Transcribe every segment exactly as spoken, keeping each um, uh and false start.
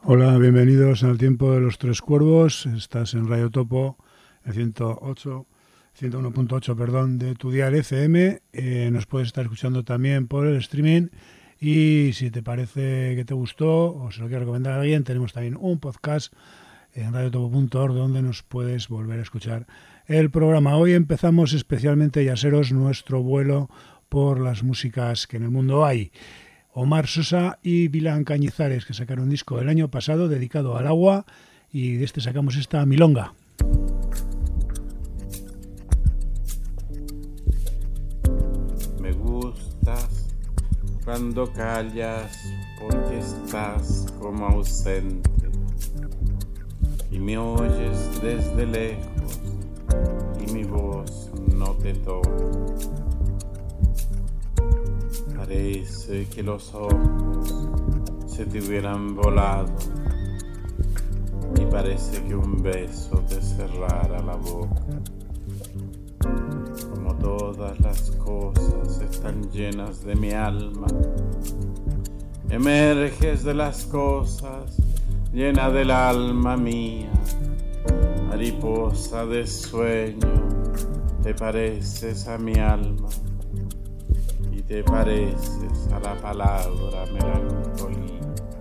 Hola, bienvenidos al Tiempo de los Tres Cuervos. Estás en Radio Topo, el ciento uno punto ocho perdón, de tu dial F M. Eh, nos puedes estar escuchando también por el streaming. Y si te parece que te gustó o se lo quieres recomendar a alguien, tenemos también un podcast en radio topo punto org donde nos puedes volver a escuchar el programa. Hoy empezamos especialmente, Yaseros, nuestro vuelo por las músicas que en el mundo hay. Omar Sosa y Vilán Cañizares, que sacaron un disco el año pasado dedicado al agua, y de este sacamos esta milonga. Me gustas cuando callas porque estás como ausente y me oyes desde lejos y mi voz no te toca. Parece que los ojos se te hubieran volado y parece que un beso te cerrara la boca. Como todas las cosas están llenas de mi alma, emerges de las cosas llena del alma mía. Mariposa de sueño, te pareces a mi alma. Te pareces a la palabra melancolía.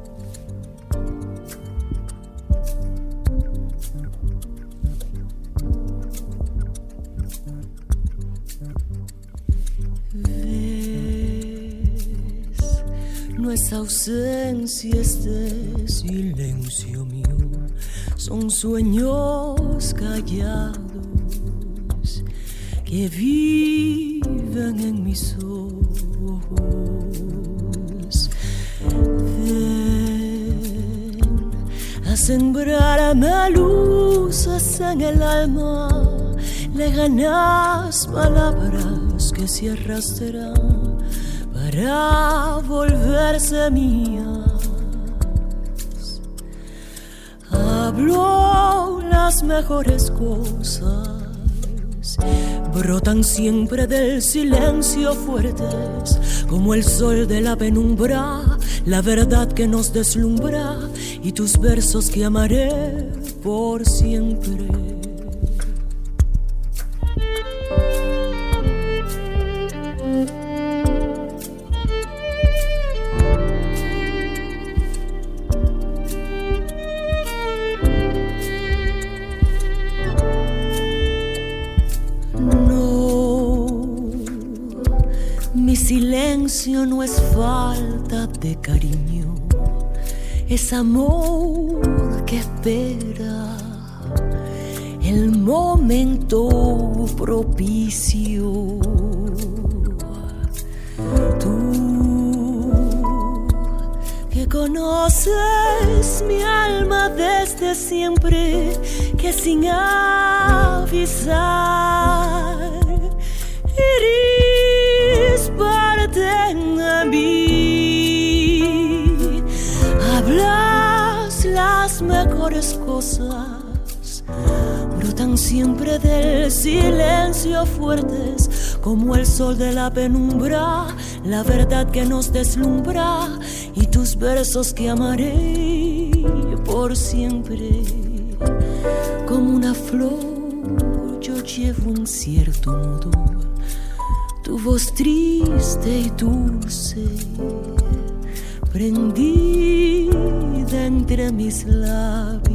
Ves, no es ausencia este silencio mío, son sueños callados que viven en mis ojos. Ven a sembrarme luces en el alma, lejanas palabras que se arrastran para volverse mías. Hablo las mejores cosas, brotan siempre del silencio fuertes, como el sol de la penumbra, la verdad que nos deslumbra, y tus versos que amaré por siempre. Silencio no es falta de cariño, es amor que espera el momento propicio. Tú que conoces mi alma desde siempre, que sin avisar eres parte de mí. Hablas las mejores cosas, brotan siempre del silencio fuertes, como el sol de la penumbra, la verdad que nos deslumbra, y tus versos que amaré por siempre. Como una flor yo llevo un cierto modo, tu voz triste y dulce, prendida entre mis labios.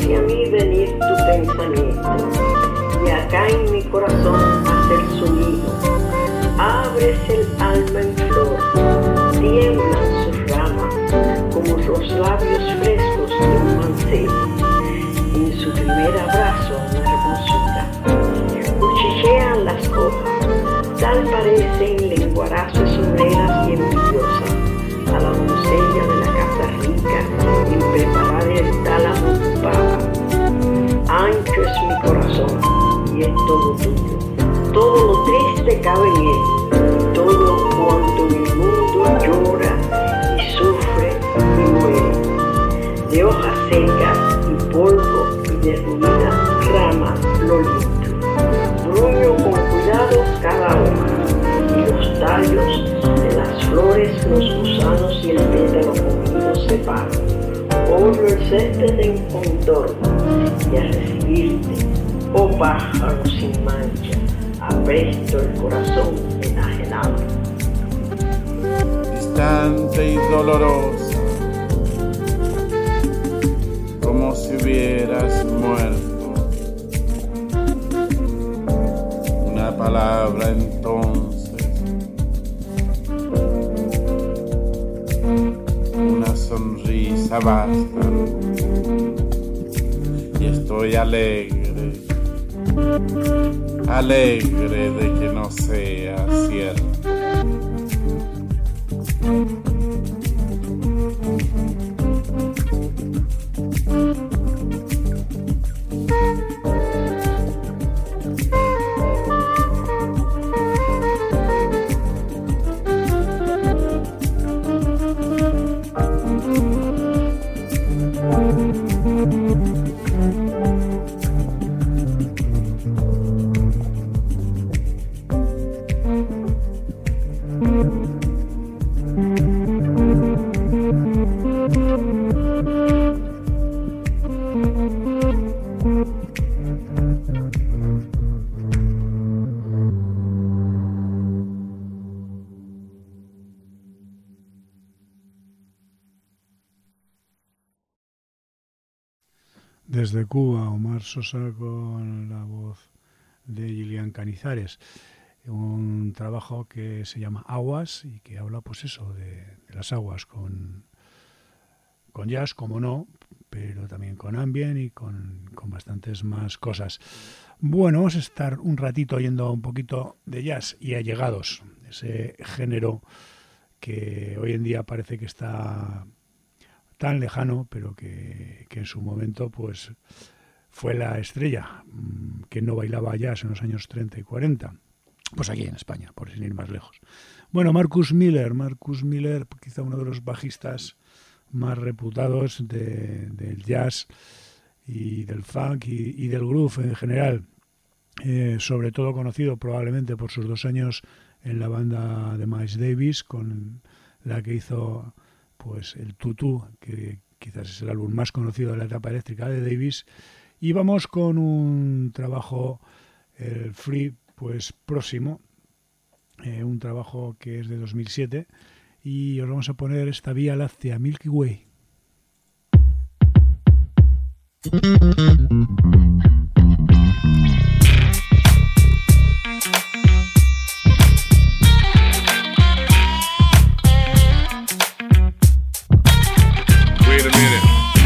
hacia mí venir tu pensamiento, y acá en mi corazón hacer su nido. Abres el alma en flor, tiemblan sus ramas, como los labios frescos de un mancebo. En su primer abrazo una hermosura, cuchichean las hojas, tal parecen lenguarazos sombreras y envidiosas a la doncella de la casa rica en preparar el tálamo ocupada. Ancho es mi corazón y es todo tuyo, todo lo triste cabe en él, todo cuanto en el mundo llora y sufre y muere. De hojas secas y polvo y derruidas ramas lo limpio, bruño con cuidado cada hoja, y los tallos de las flores, los gusanos y el pétalo comido separo. Polvo el césped en contorno, y a recibirte, oh pájaro sin mancha, apresto el corazón enajenado. Distante y dolorosa, como si hubieras muerto. Una palabra entonces, una sonrisa basta, y estoy alegre, alegre de que no sea cierto. Desde Cuba, Omar Sosa con la voz de Gillian Canizares. Un trabajo que se llama Aguas y que habla, pues eso, de, de las aguas con, con jazz, como no, pero también con ambient y con, con bastantes más cosas. Bueno, vamos a estar un ratito oyendo un poquito de jazz y allegados, ese género que hoy en día parece que está tan lejano, pero que, que en su momento pues fue la estrella, que no bailaba jazz en los años treinta y cuarenta, pues aquí en España, por sin ir más lejos. Bueno, Marcus Miller, Marcus Miller, quizá uno de los bajistas más reputados de, del jazz y del funk y, y del groove en general, eh, sobre todo conocido probablemente por sus dos años en la banda de Miles Davis, con la que hizo pues el Tutu, que quizás es el álbum más conocido de la etapa eléctrica de Davis. Y vamos con un trabajo, el Free, pues próximo, eh, un trabajo que es de dos mil siete, y os vamos a poner esta Vía Láctea, Milky Way. Wait a minute.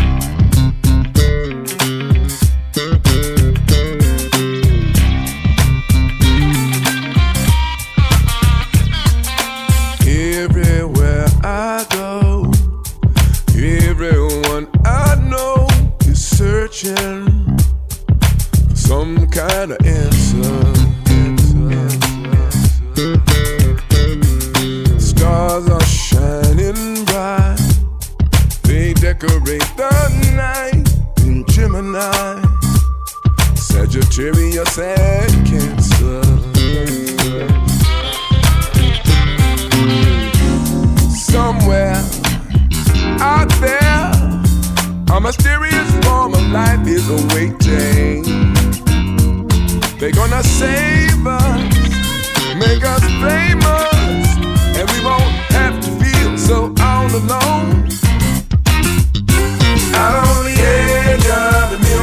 Everywhere I go, everyone I know is searching for some kind of answer. Stars are shining bright, they decorate the night in Gemini, Sagittarius and Cancer. Somewhere out there, a mysterious form of life is awaiting. They're gonna save us, make us famous, and we won't have to feel so all alone. Out on the edge of the Milky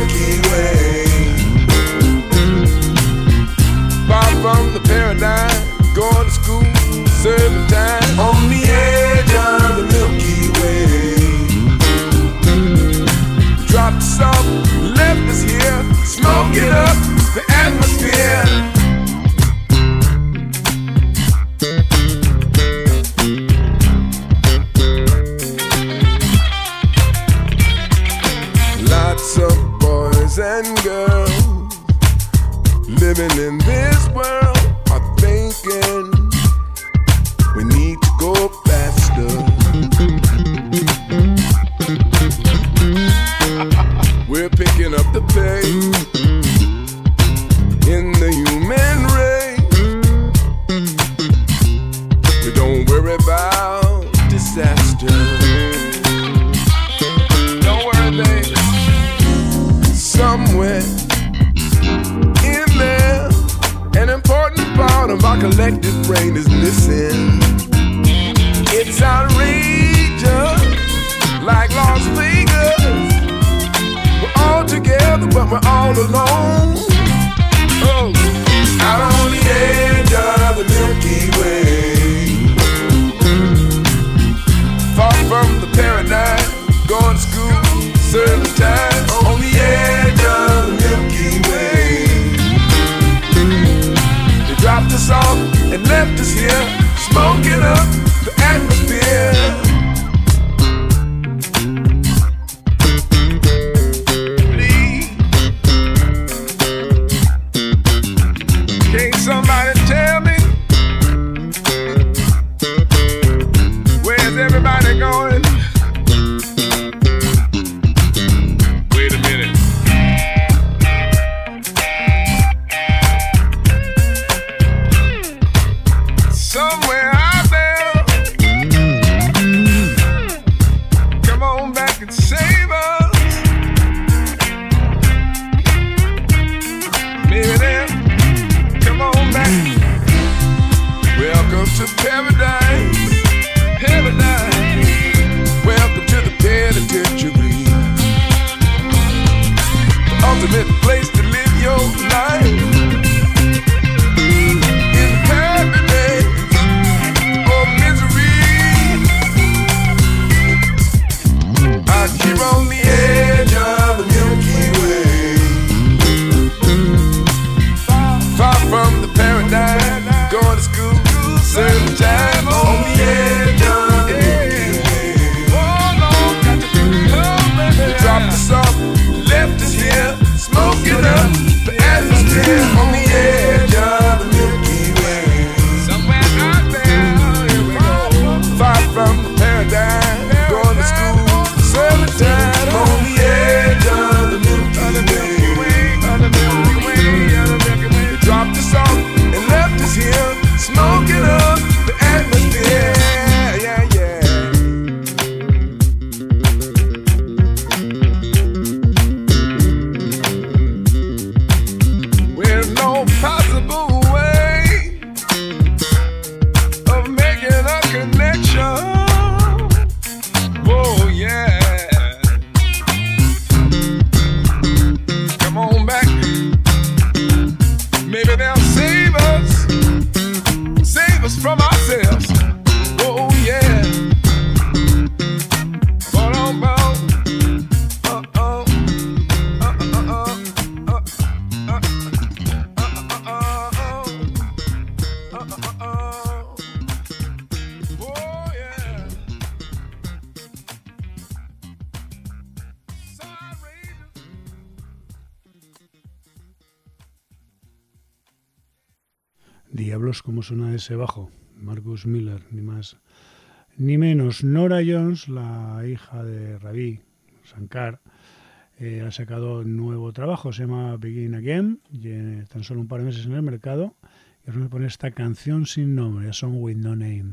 and girls living in this world are thinking we need to go faster. We're picking up the pace in the human race. We don't worry about disaster. Don't worry, baby. Somewhere in there, an important part of our collective brain is missing. It's outrageous, like Las Vegas. We're all together, but we're all alone. Oh, out on the edge of the Milky Way, far from the paradise, going to school, serving time. On the edge of the Milky Way, they dropped us off and left us here, smoking up the atmosphere. Somebody tell me, where's everybody going? Wait a minute. Somewhere out there, come on back and save us. Maybe there. Welcome to paradise, paradise. Welcome to the penitentiary, the ultimate place to live your life. In happiness or misery, out here on the edge of the Milky Way, far from the paradise, going to school, serving time on the edge of the Milky Way. Oh, Lord, got to do love, baby. They dropped us off, left us here, smoking up the atmosphere on the edge of the Milky Way. Somewhere out there, here we go, far from the paradise, going to school, serving time on the edge of the Milky Way. On the Milky Way, on the Milky Way. They dropped us off and left us here, smoking up the atmosphere, yeah, yeah. With no possible way of making a connection. Oh, yeah. Come on back. Maybe they'll save us. Save us from ourselves. Oh yeah. But on bound. Uh oh. Uh uh uh uh. Uh uh uh uh. Uh uh. Oh yeah. Sorry. Diablos, ¿cómo suena ese bajo? Marcus Miller, ni más ni menos. Nora Jones, la hija de Ravi Shankar, eh, ha sacado un nuevo trabajo, se llama Begin Again, y eh, tan solo un par de meses en el mercado, y os voy a poner esta canción sin nombre, A Song With No Name.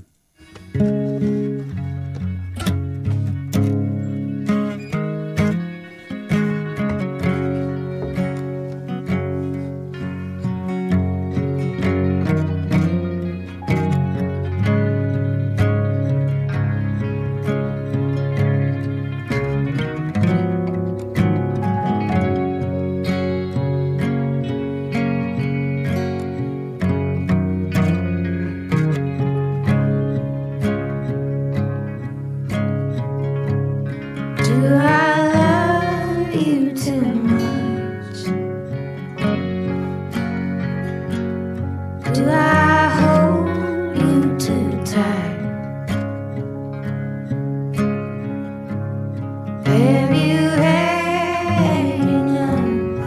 Have you had enough?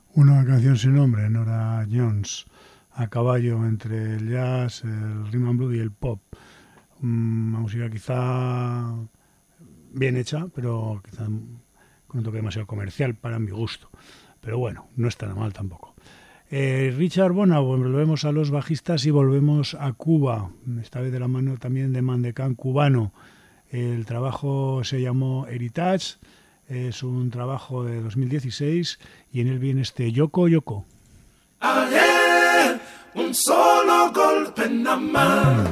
Una canción sin nombre, Norah Jones, a caballo entre el jazz, el rhythm and blues y el pop. Una música quizá bien hecha, pero quizá con un toque demasiado comercial para mi gusto. Pero bueno, no está nada mal tampoco. Eh, Richard Bona, volvemos a los bajistas y volvemos a Cuba, esta vez de la mano también de Mandecán cubano. El trabajo se llamó Heritage, es un trabajo de dos mil dieciséis y en él viene este Yoko Yoko. Ayer, un solo golpe nada más.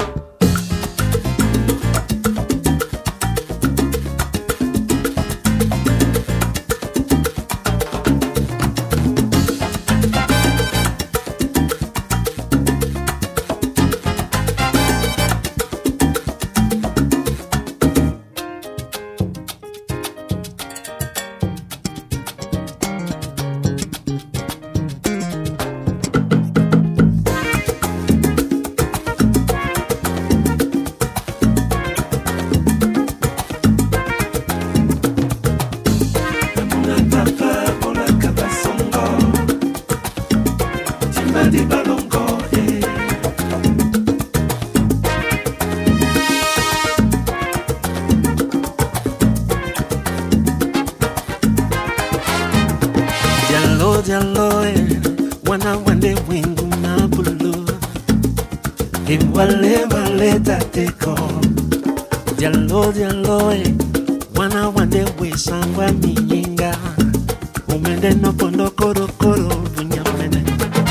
Wale wale tateko Diallo diallo eh Wana wande we sangwa minyinga Umende no pondo koro koro Bunya mene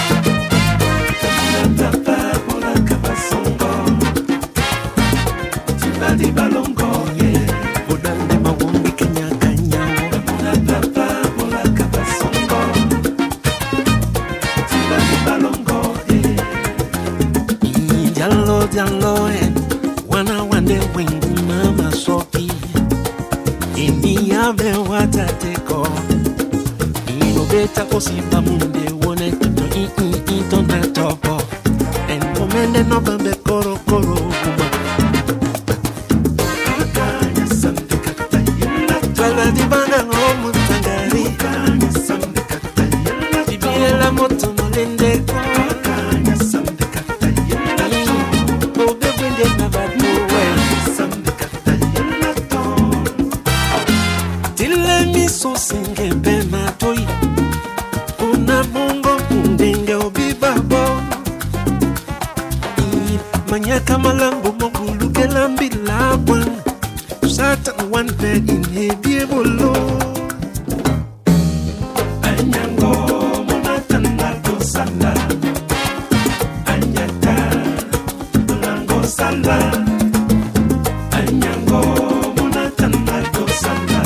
Tapa bola kabasongo Tibadi balongo yeah Udande mawumbi kenya kanya Tapa bola kabasongo Tibadi balongo Diallo, diallo, eh. Wana wande wengu mama sopi. Ini ave watateko. Ino beta kosimba munde wone kito i i i tona topo. En momende no bambe koro koro kuma. Akanya sande kata yela. Twala di banga ngomu tangari. Akanya sande kata yela. Bibiye la moto molende ko. Akanya sande kata yela. So singe bema toy una bongo ndenge obibabo manyaka malambo mogulu kelambi labwa satan one bed in heavy bolo anyango monatana to sala anyaka lango sala anyango monatana to sala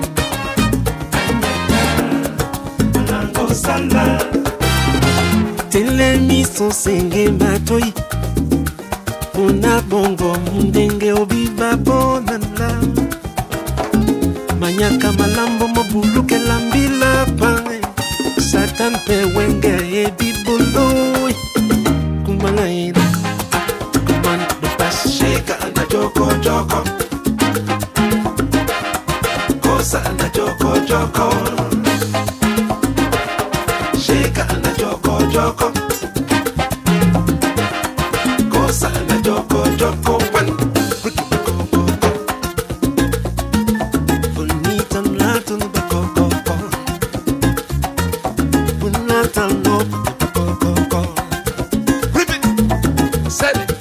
sala telemi so senge matoi una bongo ndenge obiba bonala manyaka malambo mobuluke lambila pange satan pe wenge e bibolo kumalaina kumando pasheka na joko joko kosa na joko joko Sheka na joko joko Kosa na joko joko One Bonita mlato no bako koko Bonita no bako koko Rip it Set it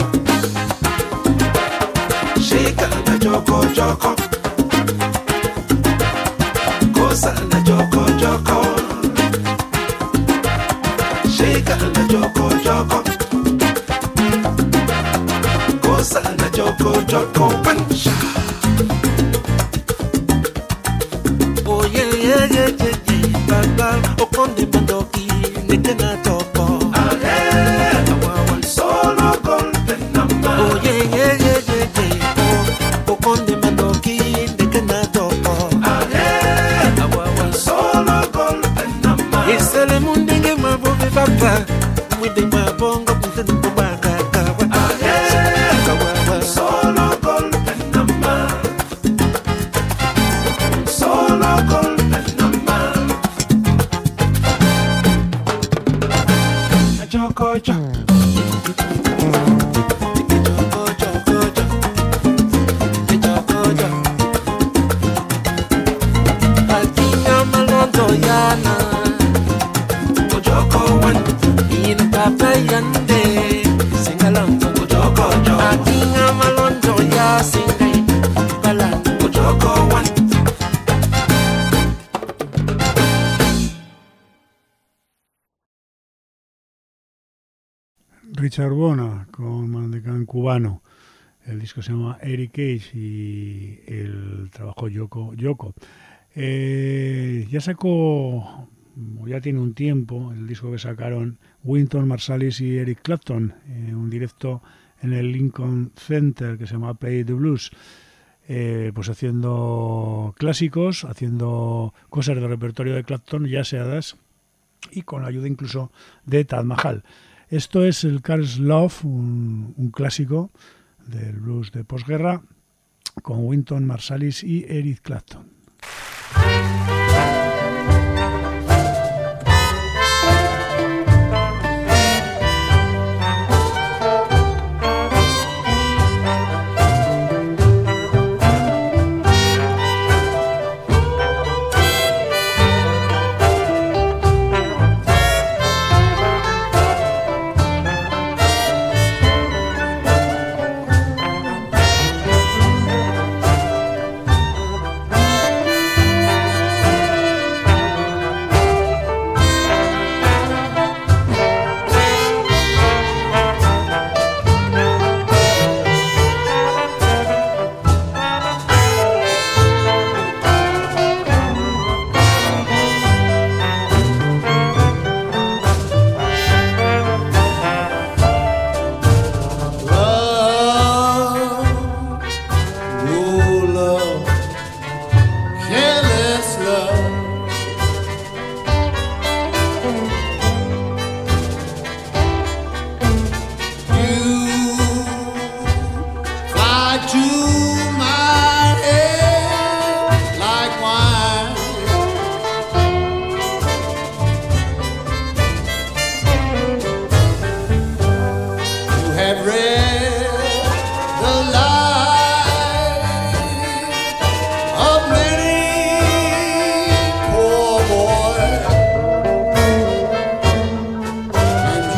Sheka na joko joko Kosa na joko joko Sheka na joko joko Kosa na joko joko Pansha Oh yeah yeah yeah yeah yeah Baba Okonde bandoki Neke na topo Ah yeah Awawan solo golpe nama Oh yeah yeah yeah yeah yeah Oh Okonde bandoki Neke na topo Ah yeah Awawan solo golpe nama Isele mundenge mabobe papa Mwide mabongo Mwide mbaka kawa Ah yeah Kawawa solo golpe nama Richard Bona con Mandecán cubano. El disco se llama Eric Cage y el trabajo Yoko Yoko. Eh, ya sacó, ya tiene un tiempo, el disco que sacaron Wynton Marsalis y Eric Clapton, eh, un directo en el Lincoln Center que se llama Play the Blues, eh, pues haciendo clásicos, haciendo cosas del repertorio de Clapton ya seadas y con la ayuda incluso de Taj Mahal. Esto es el Carl's Love, un, un clásico del blues de posguerra, con Wynton Marsalis y Eric Clapton.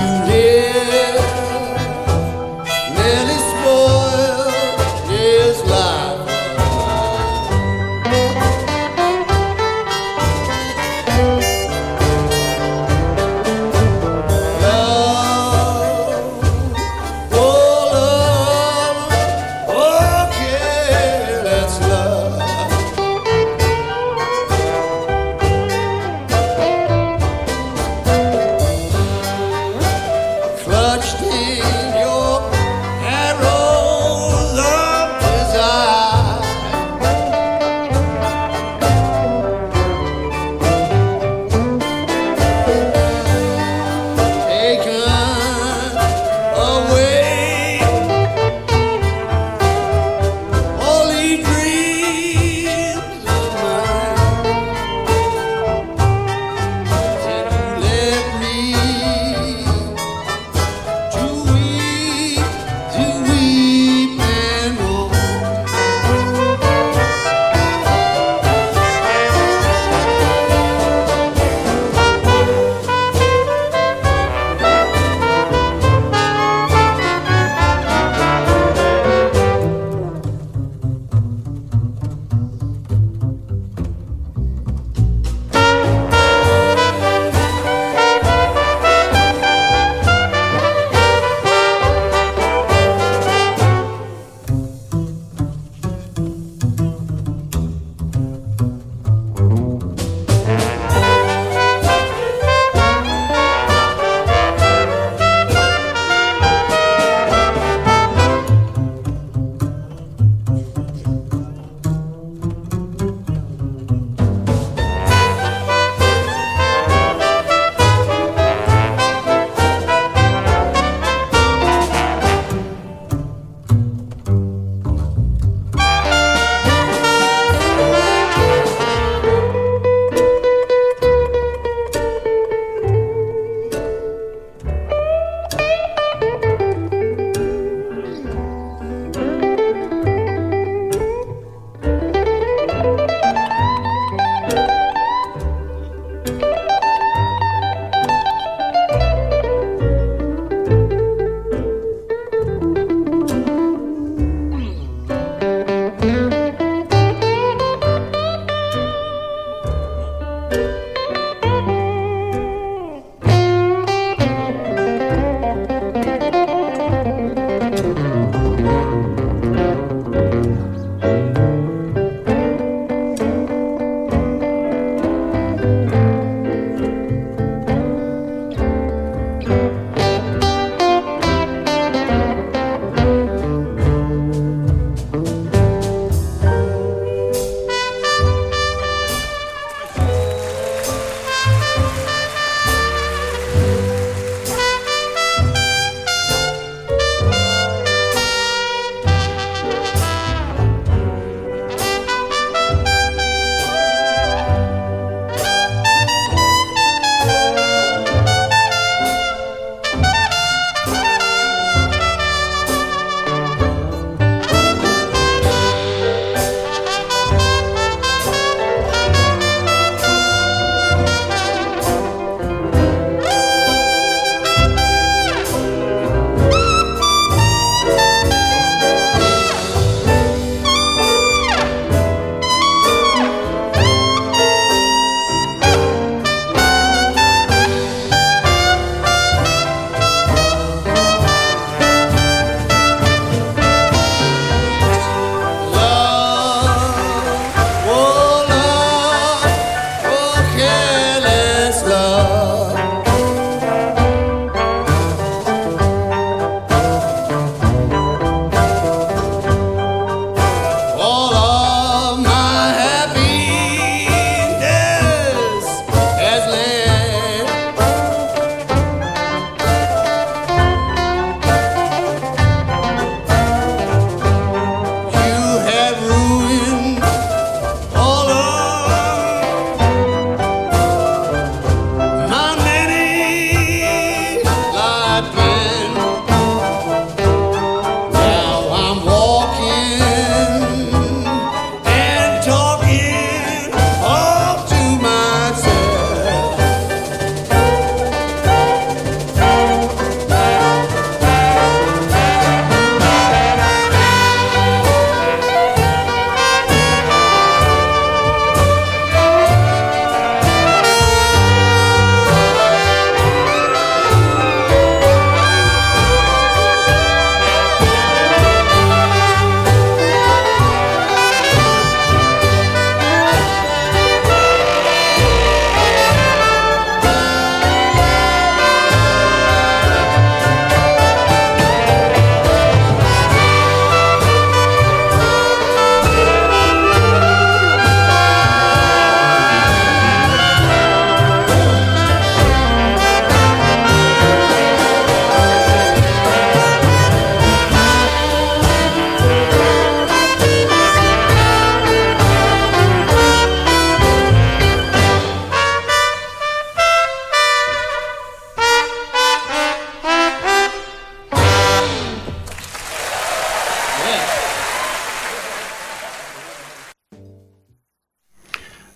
His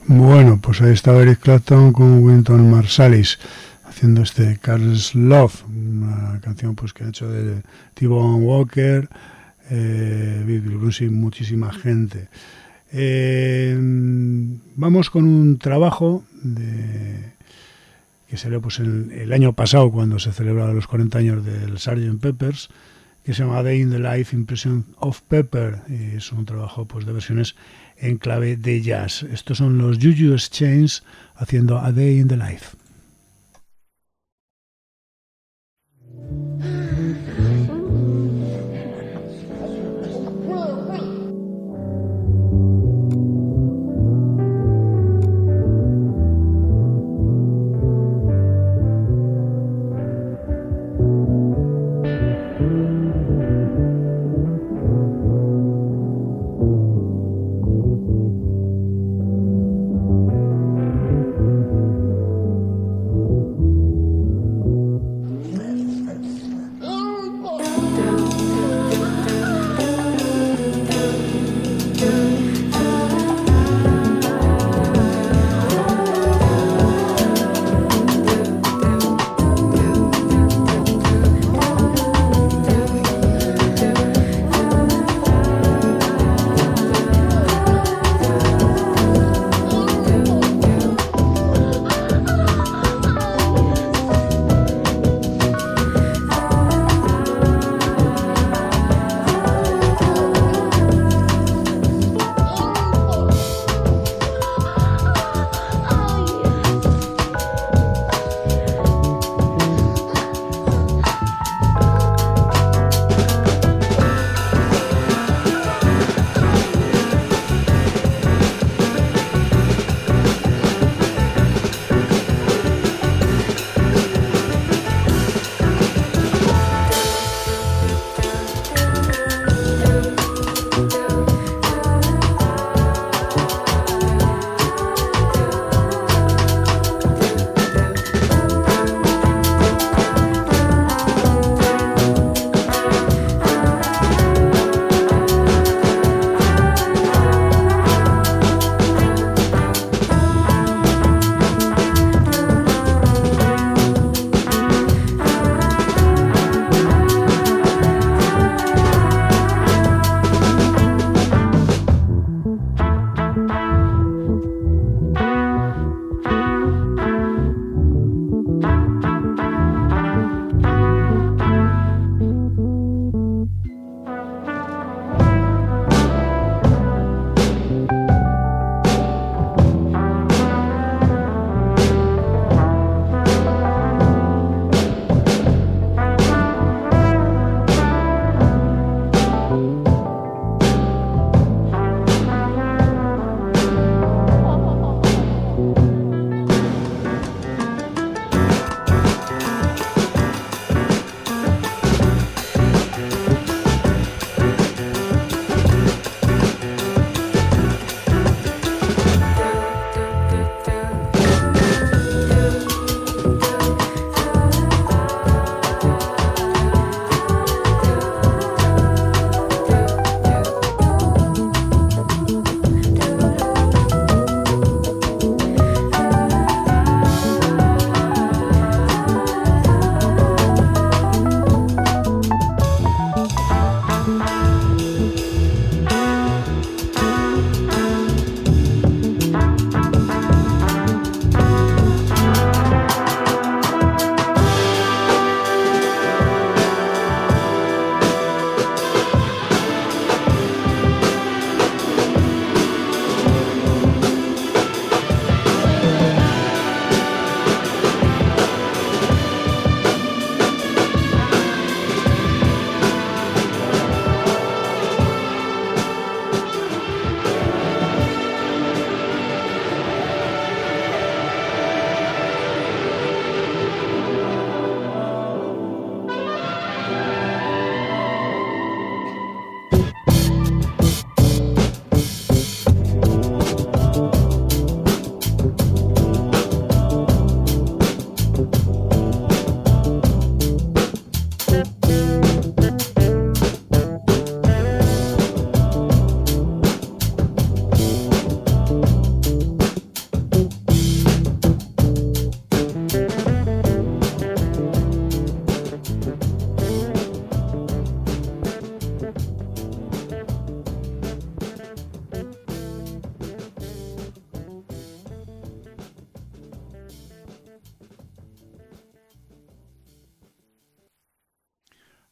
Bueno, pues ahí estaba Eric Clapton con Wynton Marsalis haciendo este Carl's Love, una canción pues que ha hecho de T-Bone Walker, eh, Bill Bruce y muchísima gente. Eh, vamos con un trabajo de, que salió pues el, el año pasado cuando se celebraron los cuarenta años del sergeant Pepper's, que se llama A Day in the Life Impression of Pepper, y es un trabajo pues de versiones en clave de jazz. Estos son los Juju Exchange haciendo A Day in the Life.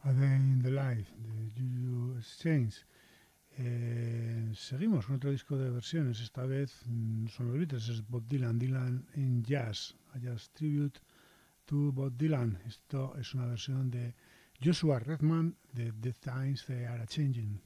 A Day in the Life de Juju Exchange. Eh, seguimos con otro disco de versiones. Esta vez no son los Beatles, es Bob Dylan, Dylan in Jazz, a Jazz Tribute to Bob Dylan. Esto es una versión de Joshua Redman de The Times They Are Changing.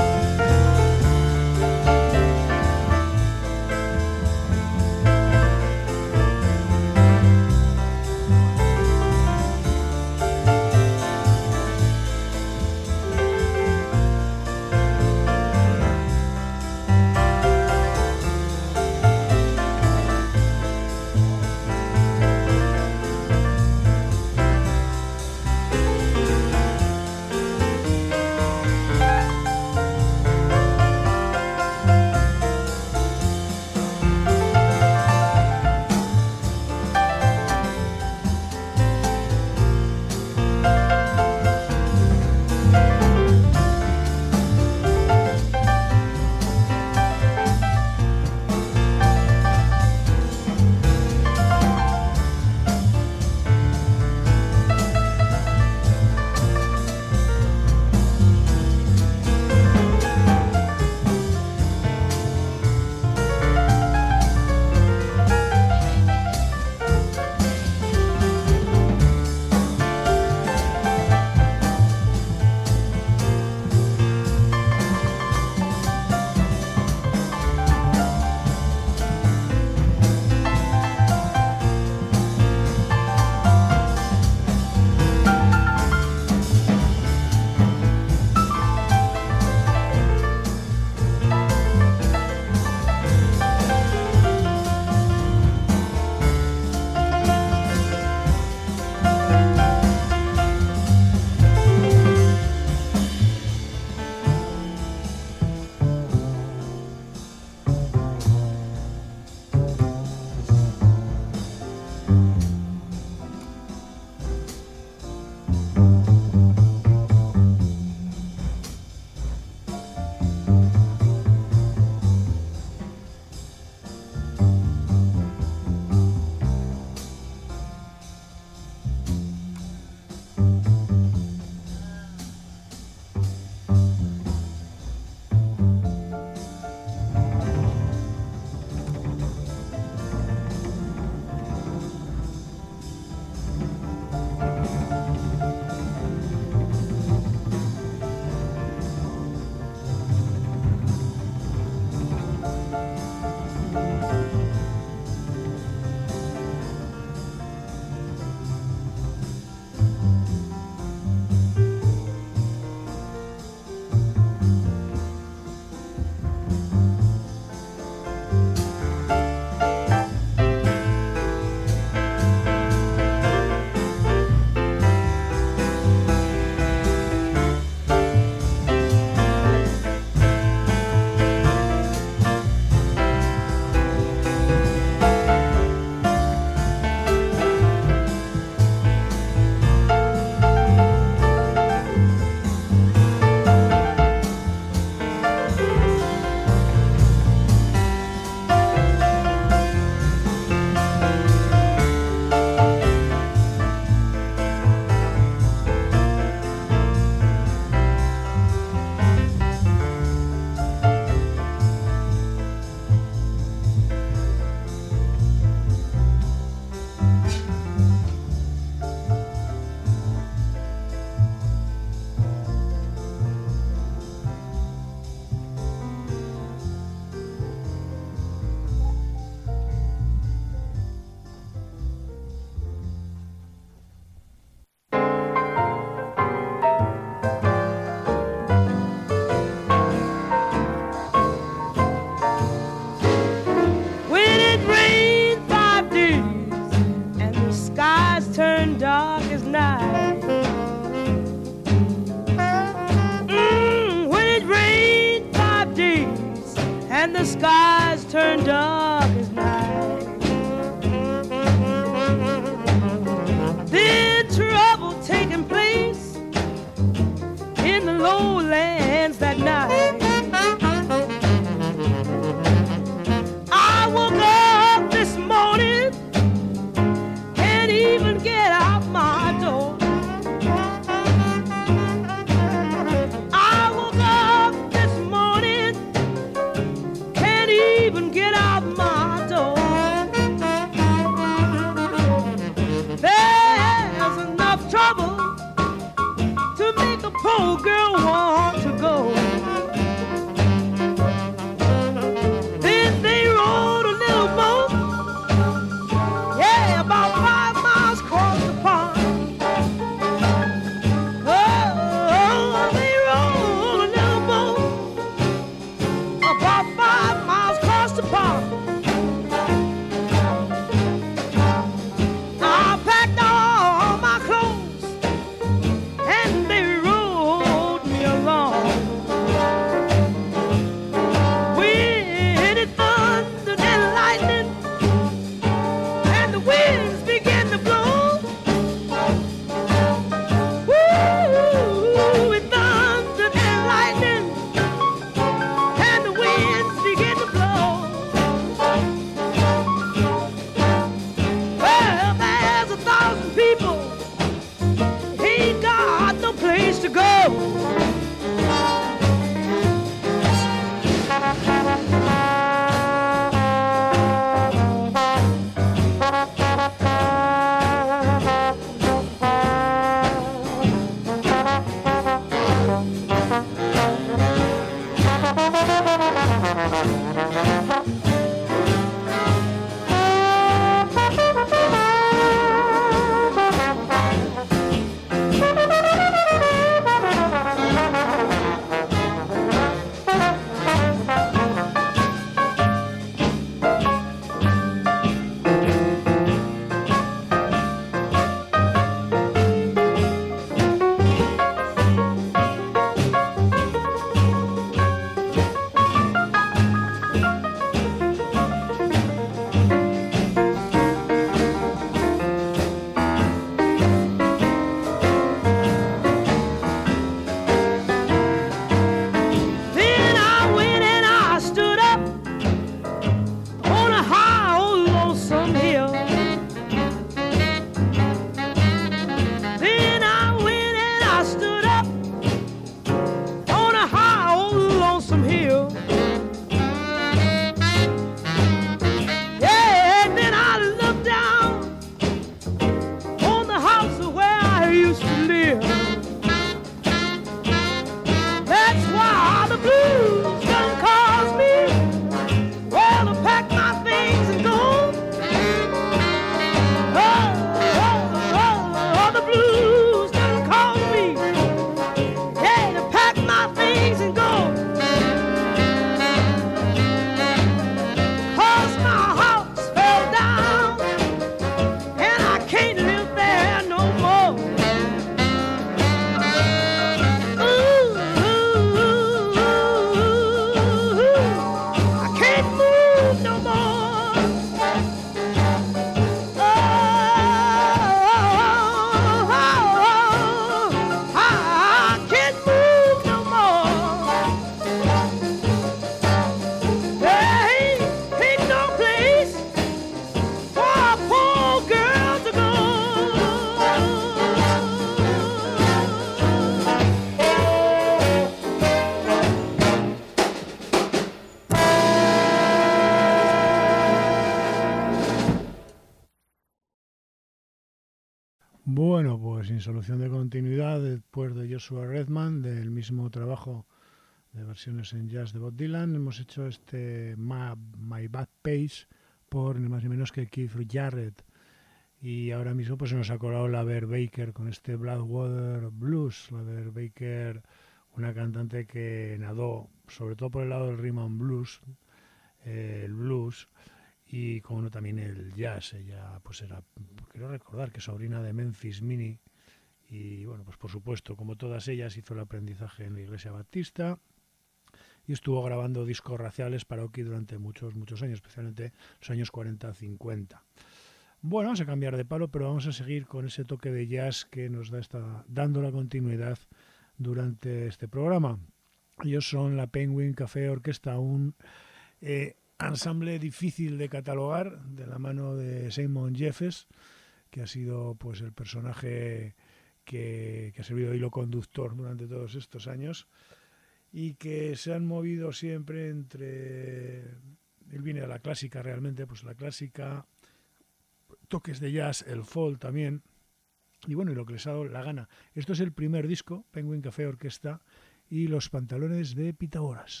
Bueno, pues sin solución de continuidad, después de Joshua Redman, del mismo trabajo de versiones en jazz de Bob Dylan, hemos hecho este My, My Bad Page por ni más ni menos que Keith Jarrett. Y ahora mismo pues se nos ha colado la Bear Baker con este Blackwater Blues. La Bear Baker, una cantante que nadó sobre todo por el lado del rhythm and blues, eh, el blues, y como no también el jazz. Ella pues era, quiero recordar que sobrina de Memphis Minnie, y bueno, pues por supuesto, como todas ellas, hizo el aprendizaje en la Iglesia Baptista y estuvo grabando discos raciales para Oki durante muchos, muchos años, especialmente los años cuarenta a cincuenta. Bueno, vamos a cambiar de palo, pero vamos a seguir con ese toque de jazz que nos da esta, dando la continuidad durante este programa. Ellos son la Penguin Café Orquesta, un eh, ensamble difícil de catalogar, de la mano de Simon Jeffes, que ha sido pues el personaje que, que ha servido de hilo conductor durante todos estos años, y que se han movido siempre entre... Él viene de la clásica realmente, pues la clásica, toques de jazz, el folk también, y bueno, y lo que les ha dado la gana. Esto es el primer disco, Penguin Café Orquesta y Los Pantalones de Pitágoras.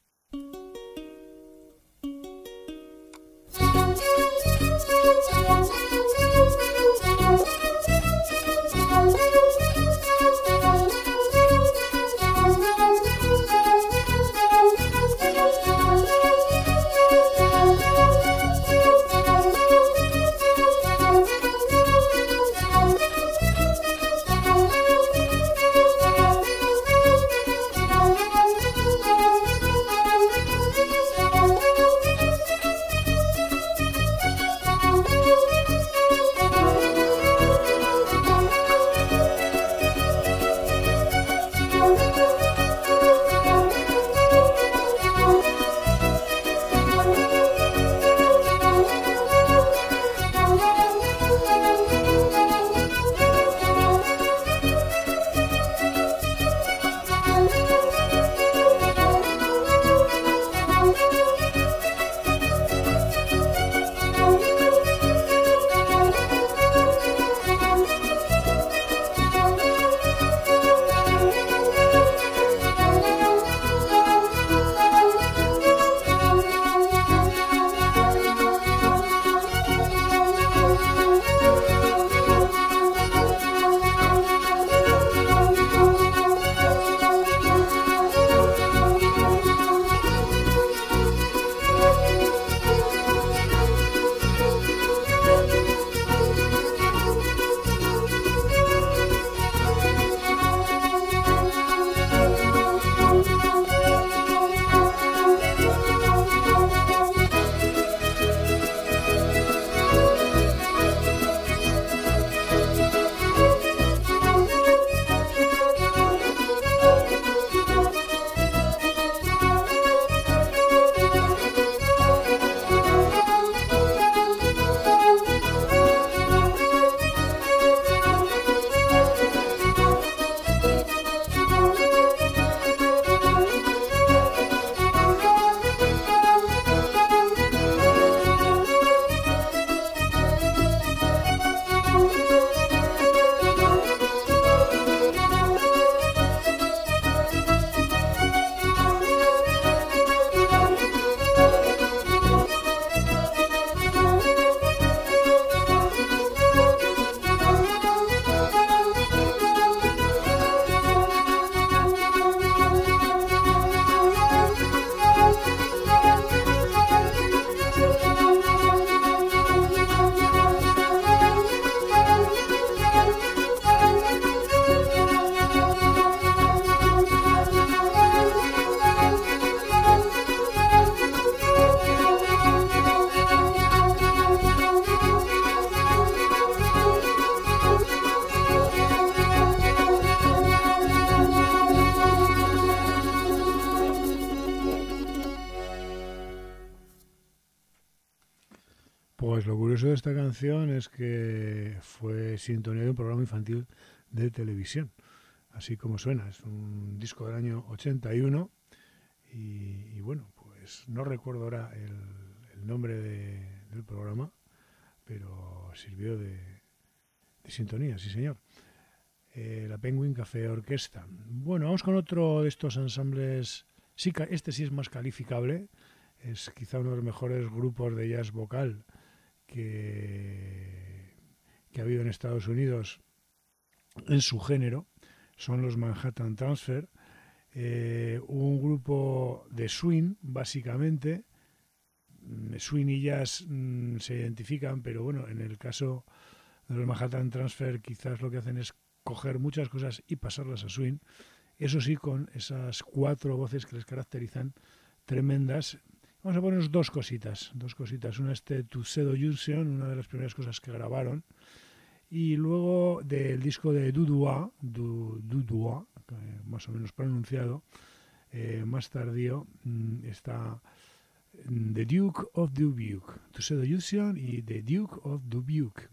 Pues lo curioso de esta canción es que fue sintonía de un programa infantil de televisión, así como suena. Es un disco del año ochenta y uno y, y bueno, pues no recuerdo ahora el, el nombre de, del programa, pero sirvió de, de sintonía, sí señor. Eh, la Penguin Café Orquesta. Bueno, vamos con otro de estos ensambles. Sí, este sí es más calificable. Es quizá uno de los mejores grupos de jazz vocal que, que ha habido en Estados Unidos en su género. Son los Manhattan Transfer. Eh, un grupo de swing, básicamente. Swing y jazz mmm, se identifican, pero bueno, en el caso de los Manhattan Transfer quizás lo que hacen es coger muchas cosas y pasarlas a swing, eso sí, con esas cuatro voces que les caracterizan, tremendas. Vamos a ponernos dos cositas, dos cositas. Una este To Seduction, una de las primeras cosas que grabaron, y luego del disco de Dudua, du, Dudua, más o menos pronunciado, eh, más tardío, está The Duke of Dubuque, To Seduction y The Duke of Dubuque.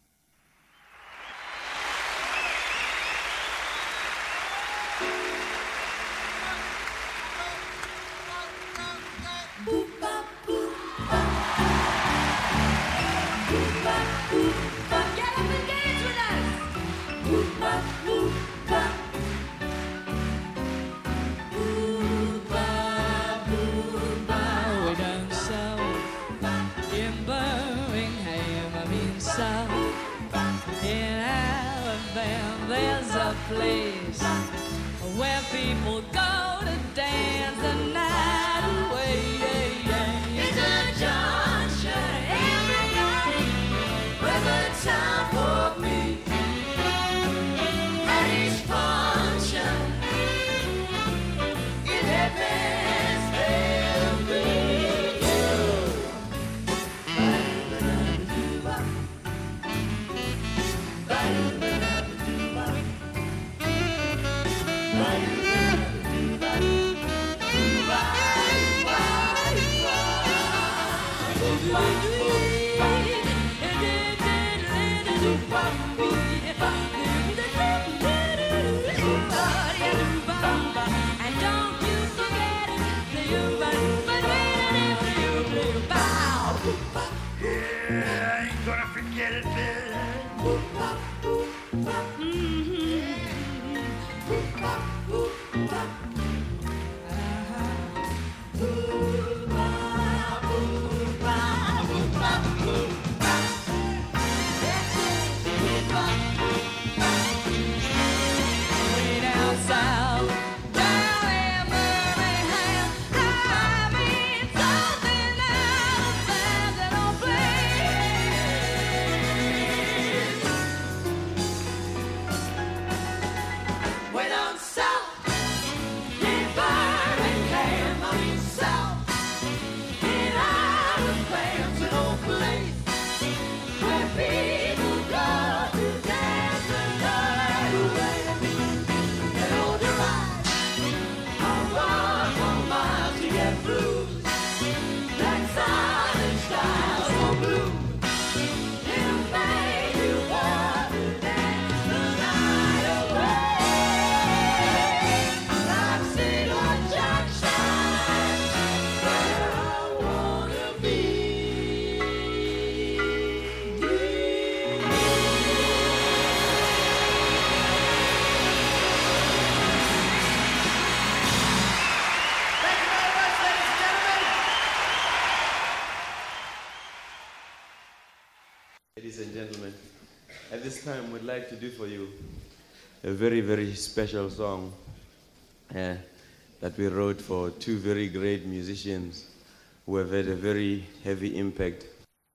Place where people go to dance the night away. Yeah, yeah. It's a junction, everybody, with a time for me. At each function, it happens every Ladies and gentlemen, at this time we'd like to do for you a very, very special song uh, that we wrote for two very great musicians who have had a very heavy impact.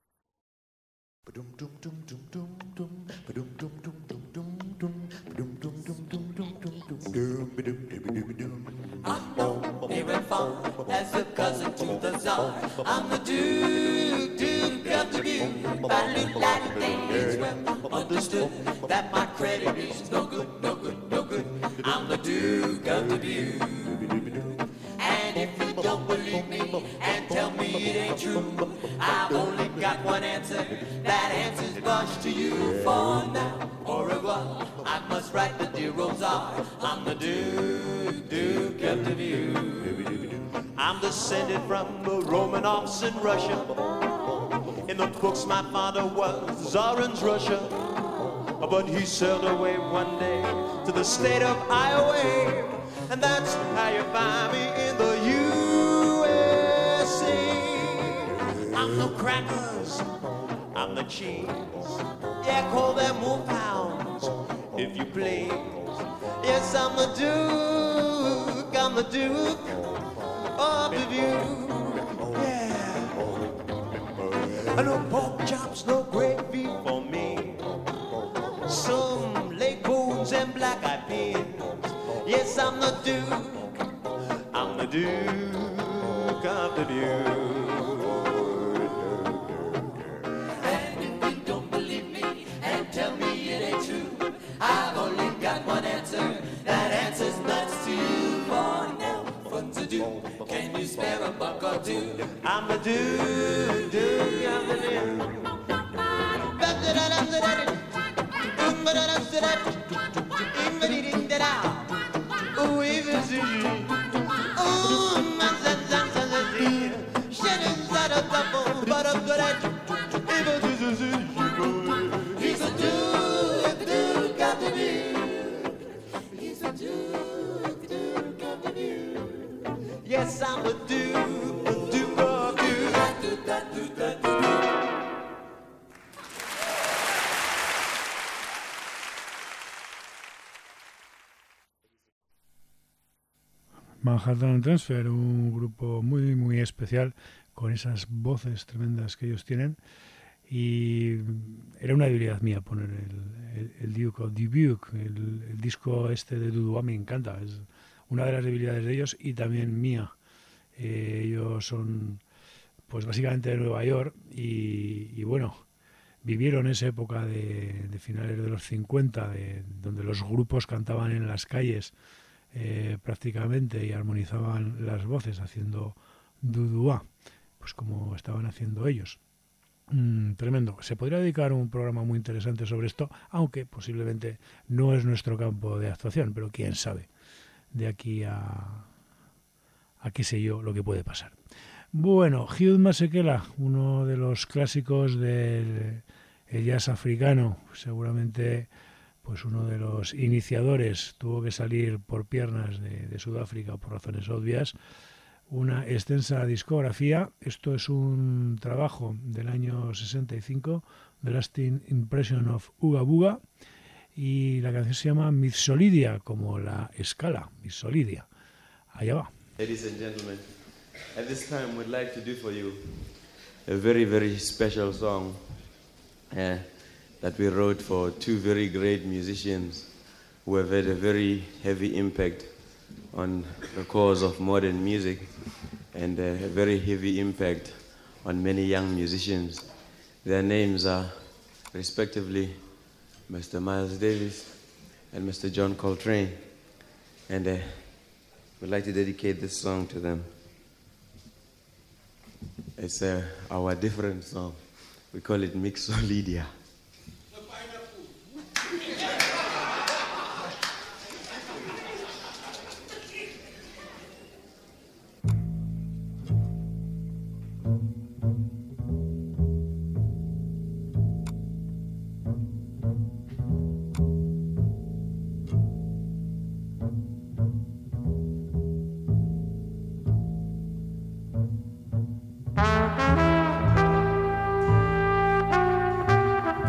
I'm known near and far as a cousin to the Tsar. I'm the Duke, Duke of the Butte. Ba-loo-la-dee, well understood that my credit is no good, no good, no good. I'm the Duke of the Butte. And if you don't believe me and tell me it ain't true, I've only got one answer. That answer's gosh to you. For now, au revoir, I must write the dear Rosar. I'm the Duke, Duke of the Butte. I'm descended from the Romanovs in Russia. In the books my father was Tsar's Russia. but he sailed away one day to the state of Iowa, and that's how you find me in the U S A. I'm the crackers, I'm the cheese, yeah, call them wolfhounds if you please. Yes, I'm the Duke, I'm the Duke of the View, yeah. No pork chops, no gravy for me, some leg bones and black-eyed peas. Yes, I'm the Duke, I'm the Duke of the View. And if you don't believe me and tell me it ain't true, I've only got one answer. That answer's nuts to you. For now, what to do? Can you spare a buck or two? I'm the Duke, Duke of the View. He's a Duke, Duke of the View. He's a Duke, Duke of the View. Yes, I'm the Duke, the Duke of the View. Manhattan Transfer, un grupo muy muy especial con esas voces tremendas que ellos tienen, y era una debilidad mía poner el, el, el Duke of the Duke, el, el disco este de Dudua me encanta, es una de las debilidades de ellos y también mía. Eh, ellos son pues básicamente de Nueva York y, y bueno, vivieron esa época de, de finales de los cincuenta, de, donde los grupos cantaban en las calles Eh, prácticamente y armonizaban las voces haciendo dudua, pues como estaban haciendo ellos. Mm, tremendo. Se podría dedicar un programa muy interesante sobre esto, aunque posiblemente no es nuestro campo de actuación, pero quién sabe de aquí a, a qué sé yo lo que puede pasar. Bueno, Hugh Masekela, uno de los clásicos del el jazz africano, seguramente pues uno de los iniciadores, tuvo que salir por piernas de, de Sudáfrica por razones obvias. Una extensa discografía. Esto es un trabajo del año sesenta y cinco, The Lasting Impression of Uga Buga, y la canción se llama Mixolydia, como la escala, Mixolydia. Allá va. Ladies and gentlemen, at this time we'd like to do for you a very, very special song uh, that we wrote for two very great musicians who have had a very heavy impact on the cause of modern music and a very heavy impact on many young musicians. Their names are respectively Mister Miles Davis and Mister John Coltrane, and uh, we'd like to dedicate this song to them. It's uh, our different song. We call it Mixolydia. Thank you.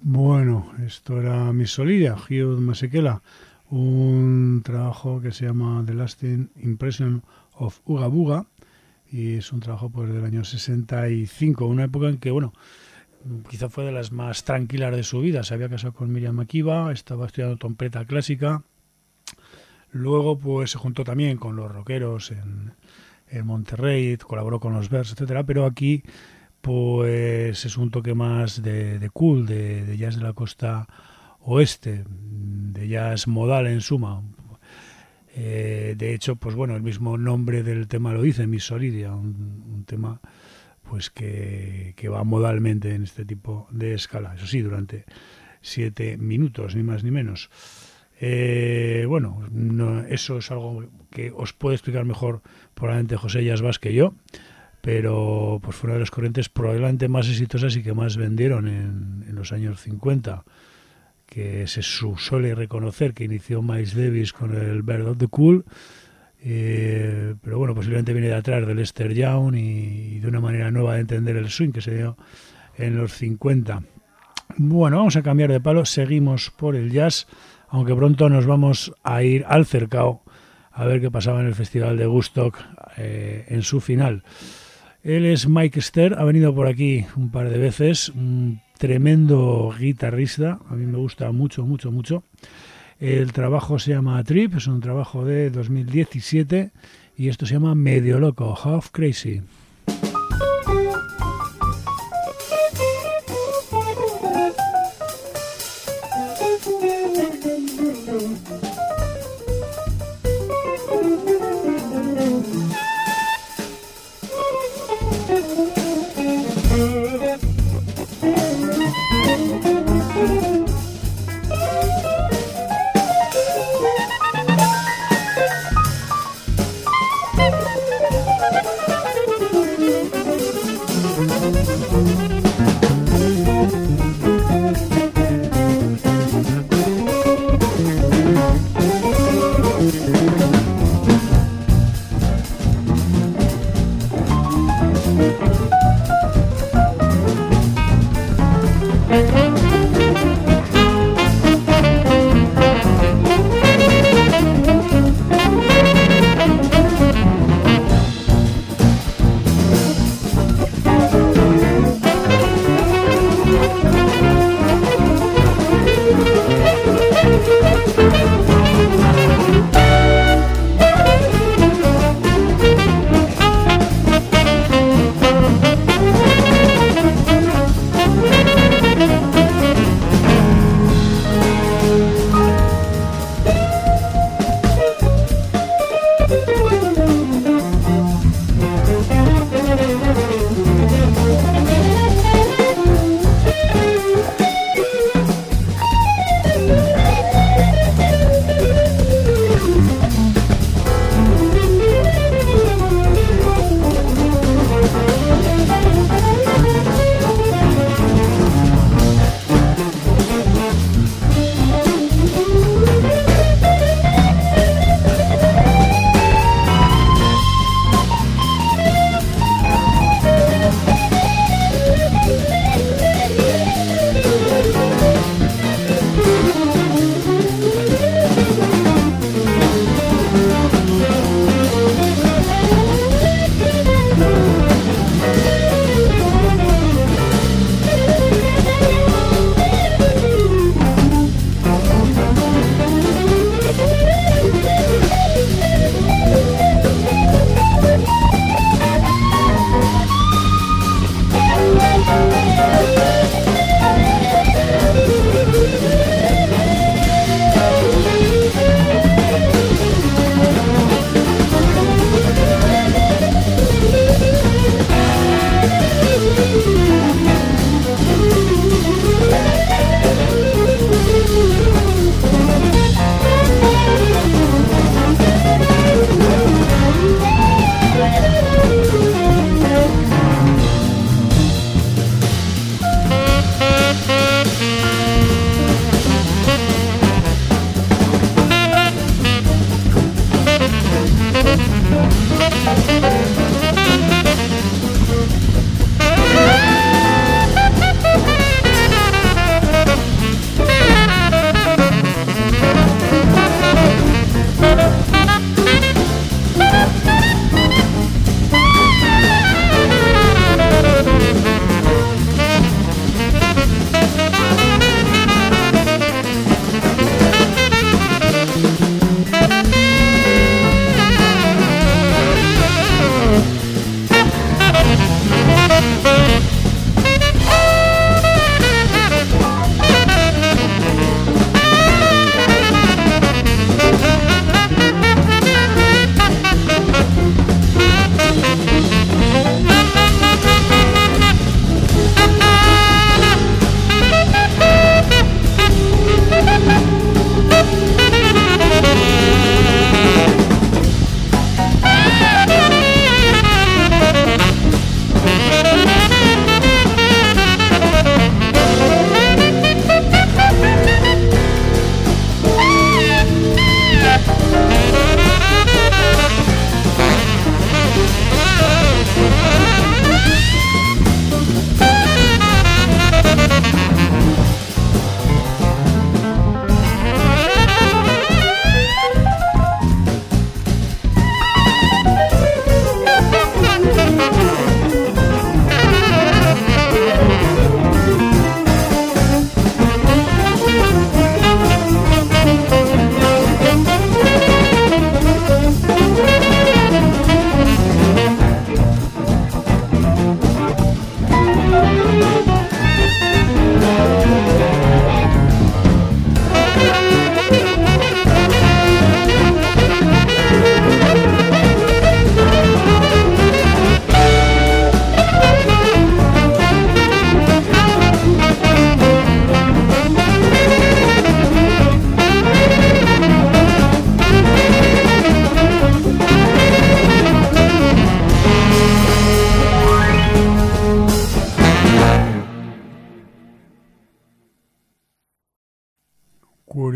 Bueno, esto era Miss Solidia, Hugh Masekela, un trabajo que se llama The Lasting Impression of Uga Buga, y es un trabajo pues del año sesenta y cinco, una época en que, bueno, quizá fue de las más tranquilas de su vida. Se había casado con Miriam Makeba, estaba estudiando trompeta clásica, luego pues se juntó también con los rockeros en, en Monterrey, colaboró con los Bears, etcétera, pero aquí pues es un toque más de, de cool, de, de jazz de la costa oeste, de jazz modal en suma. Eh, de hecho, pues bueno, el mismo nombre del tema lo dice, Miss Solidia, un, un tema pues que, que va modalmente en este tipo de escala, eso sí, durante siete minutos, ni más ni menos. Eh, bueno, no, eso es algo que os puede explicar mejor probablemente José Yasbás que yo, pero pues fue una de las corrientes probablemente más exitosas y que más vendieron en, en los años cincuenta, que se suele reconocer que inició Miles Davis con el Bird of the Cool, eh, pero bueno, posiblemente viene de atrás del Lester Young y, y de una manera nueva de entender el swing que se dio en los cincuenta. Bueno, vamos a cambiar de palo, seguimos por el jazz, aunque pronto nos vamos a ir al cercao a ver qué pasaba en el Festival de Woodstock eh, en su final. Él es Mike Stern, ha venido por aquí un par de veces, un tremendo guitarrista, a mí me gusta mucho, mucho, mucho. El trabajo se llama Trip, es un trabajo de dos mil diecisiete y esto se llama Medio Loco, Half Crazy.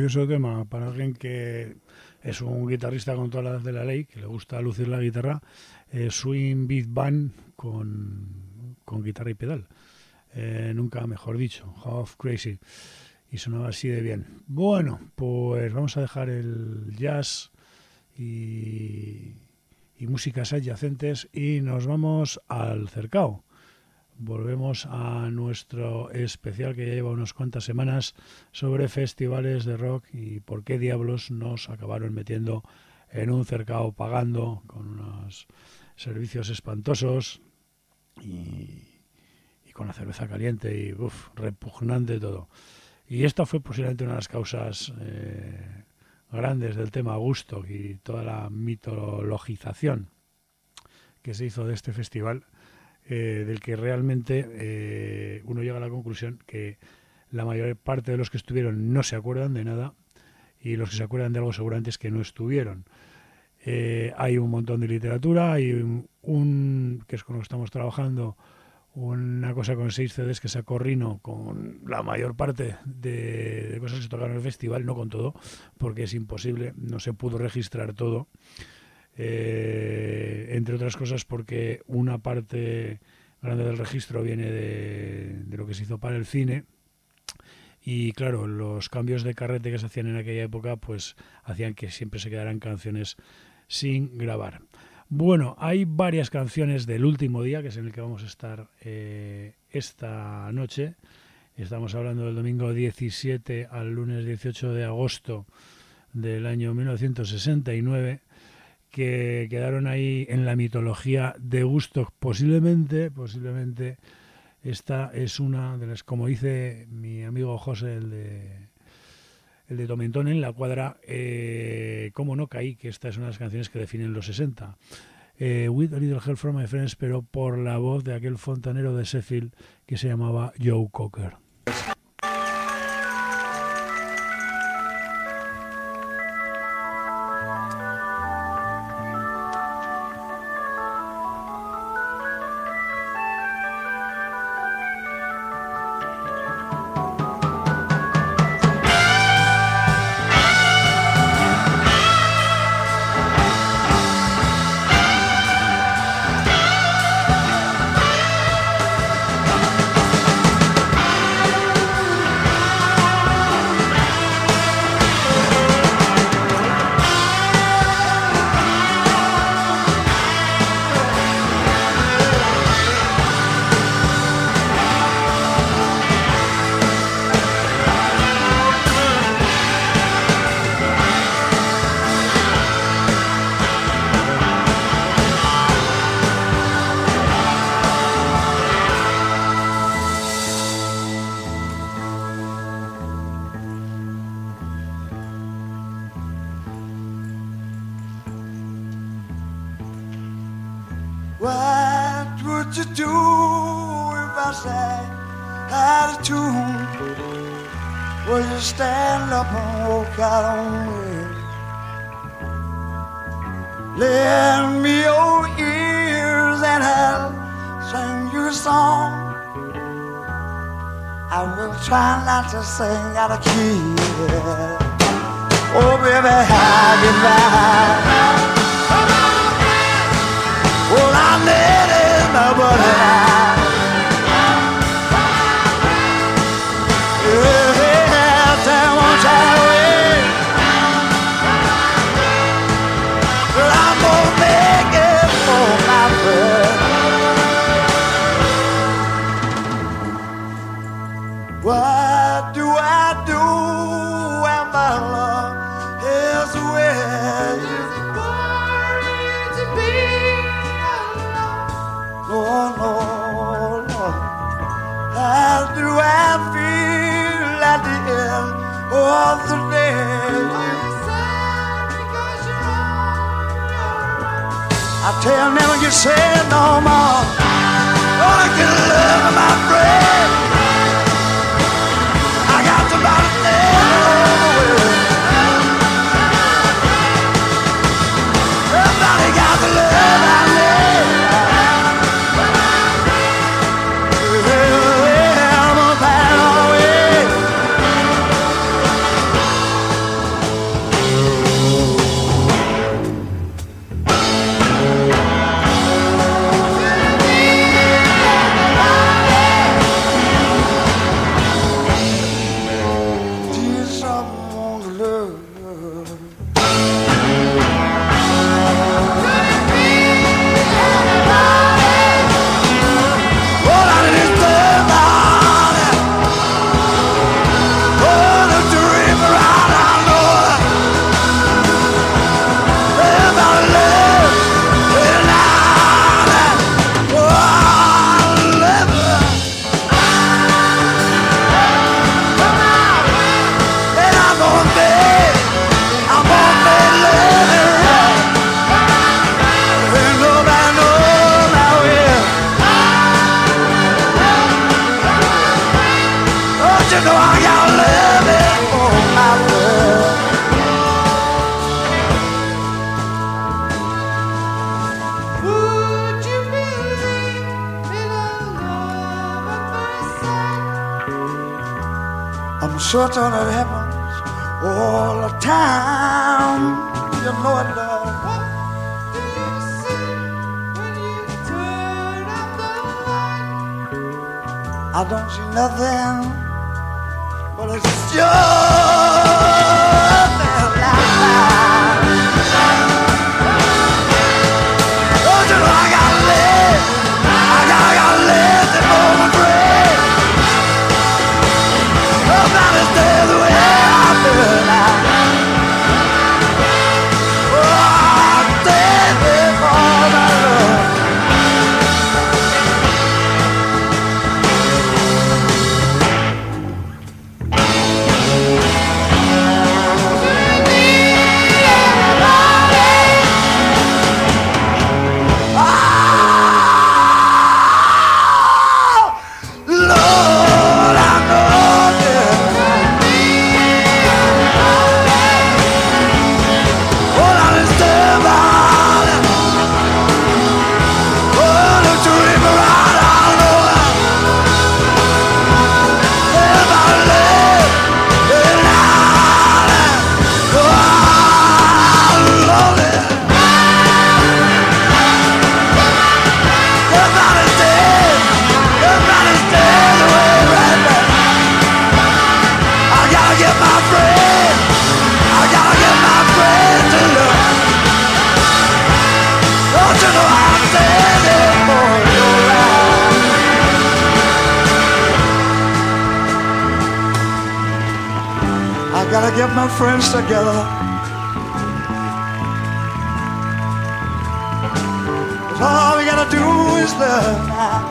curioso tema para alguien que es un guitarrista con todas las de la ley, que le gusta lucir la guitarra, eh, Swing Beat Band con, con guitarra y pedal. Eh, nunca mejor dicho, Half Crazy. Y sonaba así de bien. Bueno, pues vamos a dejar el jazz y, y músicas adyacentes y nos vamos al cercao. Volvemos a nuestro especial que ya lleva unas cuantas semanas sobre festivales de rock y por qué diablos nos acabaron metiendo en un cercao pagando con unos servicios espantosos y, y con la cerveza caliente y uf, repugnante todo. Y esta fue posiblemente una de las causas eh, grandes del tema Woodstock y toda la mitologización que se hizo de este festival, eh, del que realmente eh, uno llega a la conclusión que la mayor parte de los que estuvieron no se acuerdan de nada y los que se acuerdan de algo seguramente es que no estuvieron. Eh, hay un montón de literatura, hay un, un que es con lo que estamos trabajando, una cosa con seis C Ds que sacó Rino con la mayor parte de, de cosas que se tocaron en el festival, no con todo, porque es imposible, no se pudo registrar todo, eh, entre otras cosas porque una parte grande del registro viene de, de lo que se hizo para el cine y claro, los cambios de carrete que se hacían en aquella época pues hacían que siempre se quedaran canciones sin grabar. Bueno, hay varias canciones del último día, que es en el que vamos a estar eh, esta noche. Estamos hablando del domingo diecisiete al lunes dieciocho de agosto del año mil novecientos sesenta y nueve, que quedaron ahí en la mitología de Woodstock. Posiblemente, posiblemente, esta es una de las, como dice mi amigo José, el de... el de Tomentón en la cuadra, eh, cómo no caí, que esta es una de las canciones que definen los sesenta. Eh, With a Little Help from My Friends, pero por la voz de aquel fontanero de Sheffield que se llamaba Joe Cocker. What would you do if I sang out of tune? Would you stand up and walk out on me? Lend me your ears and I'll sing you a song. I will try not to sing out of key. Oh baby, how you lie? Well, I needed nobody. Yeah, tell one time away. Well, I'm gonna make it for my friend. What do I do when my love is with you? Oh, no, no. How do I feel at the end of the day? I tell never you say no more. Gonna get love in my brain. I got the body there. Everybody got the love I need. searching the heavens all the time. You know it, love. What do you see when you turn up the light? I don't see nothing, but it's just that light. Don't you know I gotta live? I gotta, I gotta live before my grave. Nobody stays the way I feel now. Oh, I stay before my love. Gotta get my friends together. 'Cause all we gotta do is love now.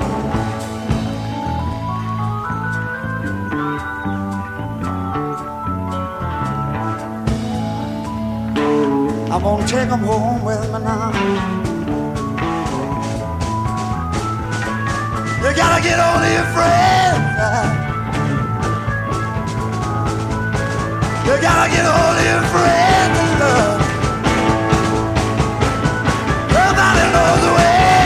I'm gonna take them home with me now. You gotta get on to your friends now. You gotta get hold of your friends and love. Nobody knows the way.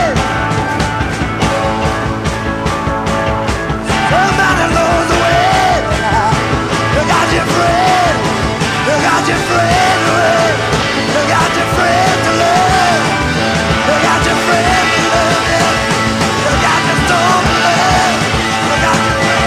Nobody knows the way. You got your friend. You got your friend to love. You got your friend to love. You got your friend to love. You got your storm to love. You got your friend.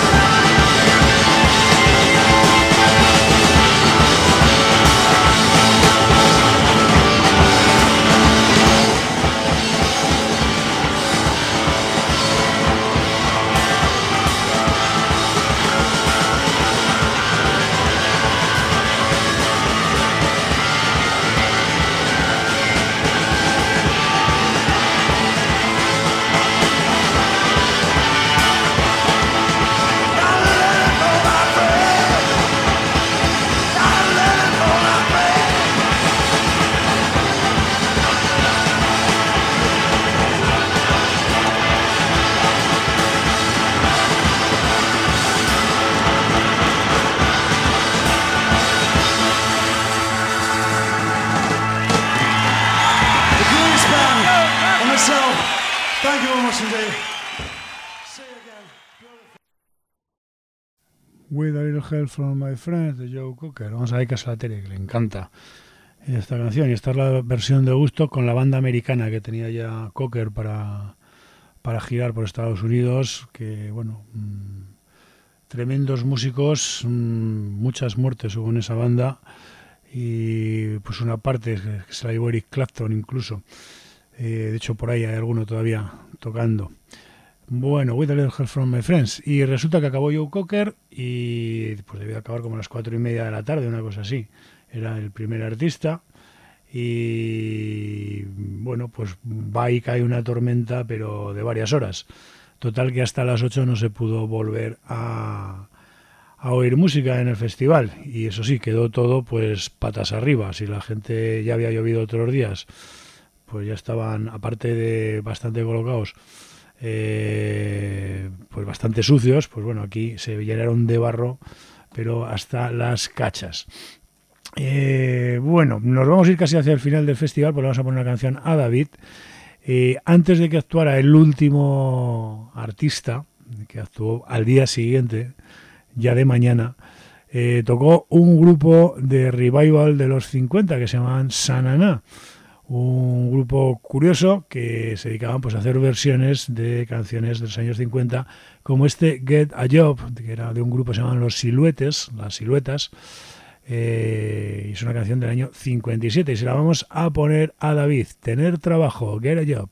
Thank you very much indeed. See you again. With a Little Help from My Friends de Joe Cocker. Vamos a ver que es la tele, que le encanta esta canción. Y esta es la versión de gusto con la banda americana que tenía ya Cocker para, para girar por Estados Unidos. Que, bueno, mmm, tremendos músicos, mmm, muchas muertes hubo en esa banda. Y pues una parte que se la llevó Eric Clapton incluso. Eh, de hecho, por ahí hay alguno todavía tocando. Bueno, With a Little Help from My Friends. Y resulta que acabó Joe Cocker y pues debió acabar como a las cuatro y media de la tarde, una cosa así. Era el primer artista y bueno, pues va y cae una tormenta, pero de varias horas. Total que hasta las ocho no se pudo volver a, a oír música en el festival. Y eso sí, quedó todo pues patas arriba. Si la gente ya había llovido otros días, pues ya estaban, aparte de bastante colocados, eh, pues bastante sucios. Pues bueno, aquí se llenaron de barro, pero hasta las cachas. Eh, bueno, nos vamos a ir casi hacia el final del festival, porque vamos a poner una canción a David. Eh, antes de que actuara el último artista, que actuó al día siguiente, ya de mañana, eh, tocó un grupo de revival de los cincuenta que se llamaban Sananá. Un grupo curioso que se dedicaban pues, a hacer versiones de canciones de los años cincuenta, como este Get a Job, que era de un grupo que se llamaban Los Siluetes, Las Siluetas, eh, y es una canción del año cincuenta y siete, y se la vamos a poner a David. Tener trabajo, Get a Job.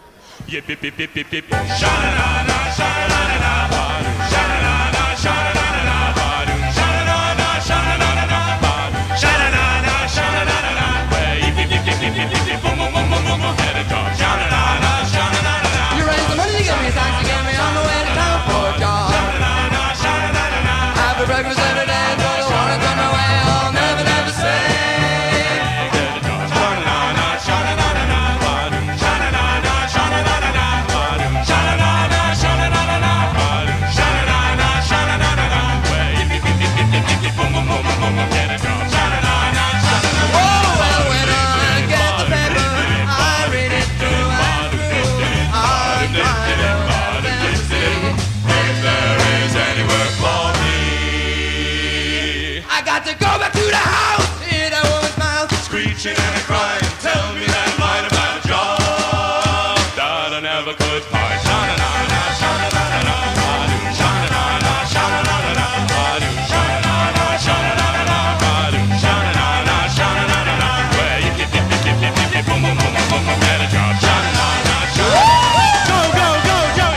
And a crying, tell me that line about a job that I never could find. Sha-na-na-na, sha-na-na-na, ba-do, sha-na-na-na, sha-na-na-na, ba-do, sha-na-na-na, sha-na-na-na, ba-do, sha-na-na-na, sha-na-na-na, where you get, get, get, get, get, get, boom, boom, boom, boom, boom, get a job. Sha-na-na-na, sha-na-na-na. Go, go, go, Joey!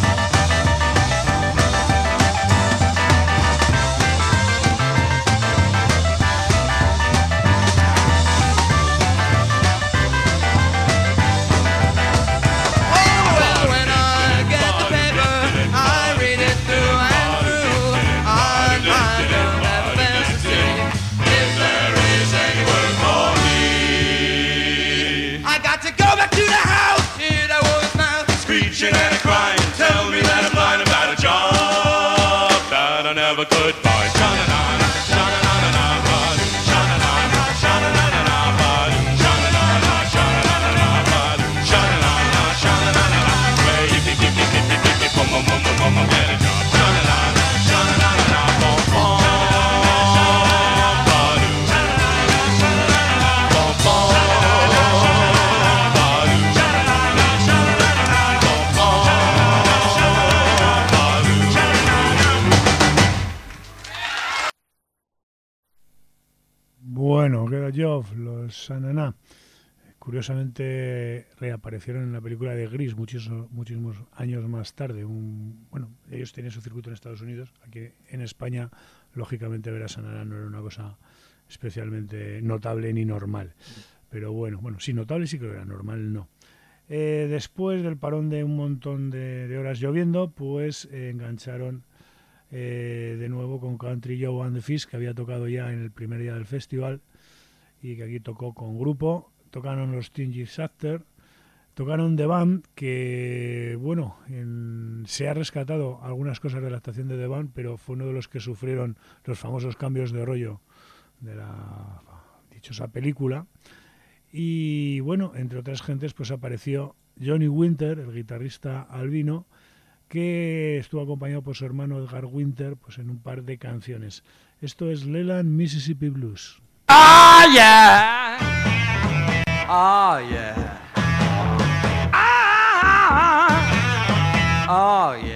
And a crying, tell me that I'm lying about a job that I never could find. Sha-na-na-na, sha-na-na-na, ba-do, sha-na-na-na, sha-na-na-na, ba-do, sha-na-na-na, sha-na-na-na, ba-do, sha-na-na-na, sha-na-na-na, where you can get, get, get, get, get, get, boom, boom, boom, boom, boom, boom, get a job. Sha-na-na-na, sha-na-na-na, boom, boom, ba-do, sha-na-na-na, sha-na-na-na, boom, boom. Bueno, Get a Job, los Sananá. Curiosamente reaparecieron en la película de Gris muchísimos, muchísimos años más tarde. Un, bueno, ellos tenían su circuito en Estados Unidos. Aquí en España, lógicamente, ver a Sananá no era una cosa especialmente notable ni normal. Pero bueno, bueno, sí, notable sí que era, normal no. Eh, después del parón de un montón de, de horas lloviendo, pues eh, engancharon eh, de nuevo con Country Joe and the Fish, que había tocado ya en el primer día del festival y que aquí tocó con grupo. Tocaron los Teen Years After, tocaron The Band, que bueno, en, se ha rescatado algunas cosas de la actuación de The Band, pero fue uno de los que sufrieron los famosos cambios de rollo de la dichosa película. Y bueno, entre otras gentes, pues apareció Johnny Winter, el guitarrista albino, que estuvo acompañado por su hermano Edgar Winter, pues en un par de canciones. Esto es Leland Mississippi Blues. Oh yeah, oh yeah, ah, oh yeah.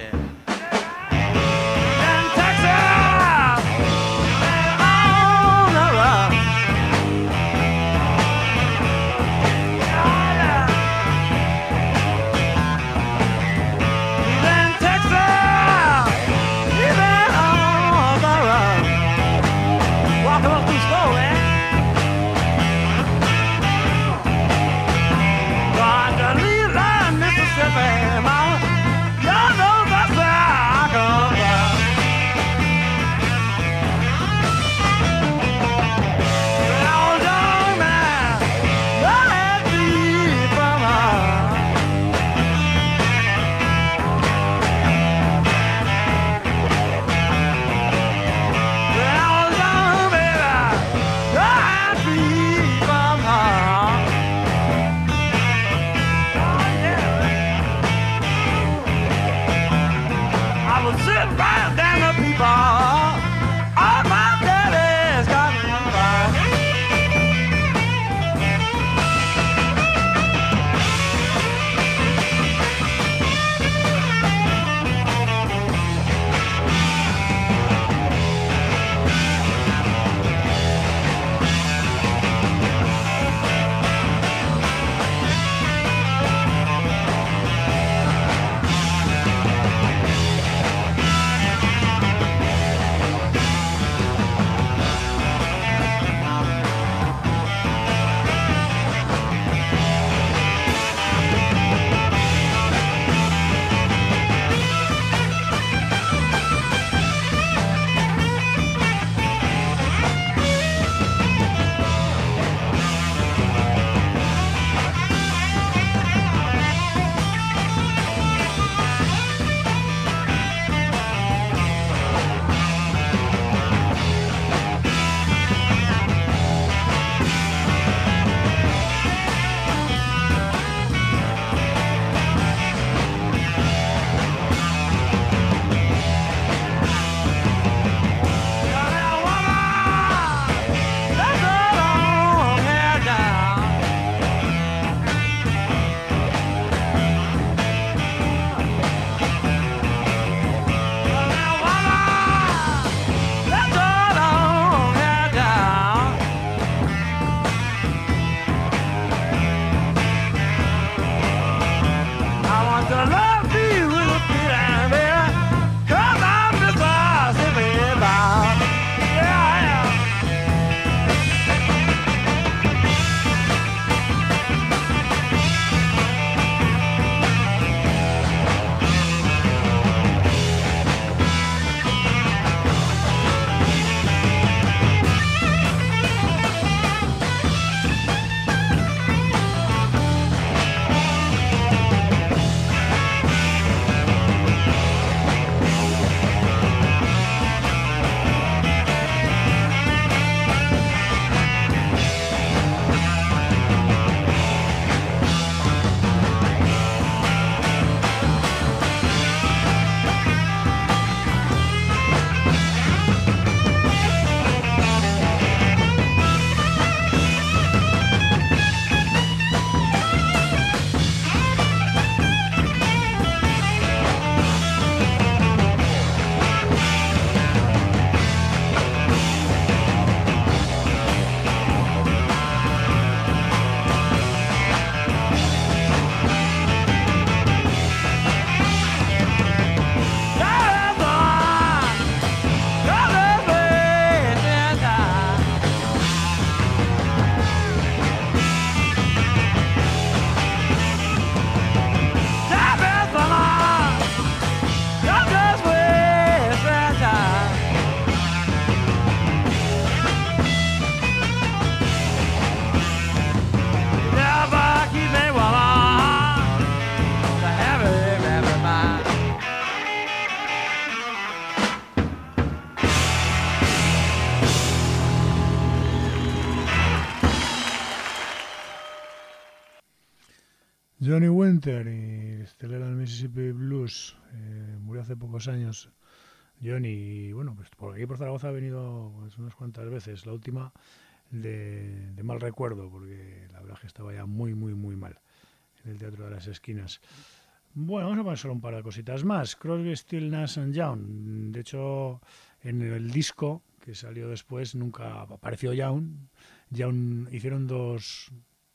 Johnny Winter y estrella del Mississippi Blues. Eh, murió hace pocos años Johnny, y bueno, pues por aquí por Zaragoza ha venido pues, unas cuantas veces. La última de, de mal recuerdo, porque la verdad es que estaba ya muy, muy, muy mal en el Teatro de las Esquinas. Bueno, vamos a poner solo un par de cositas más. Crosby, Stills, Nash and Young. De hecho, en el disco que salió después nunca apareció Young. Young hicieron dos,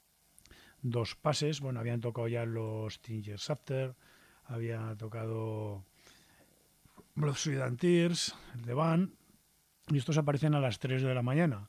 dos pases. Bueno, habían tocado ya los Teen Years After, había tocado Blood, Sweat and Tears, el de Van, y estos aparecen a las tres de la mañana.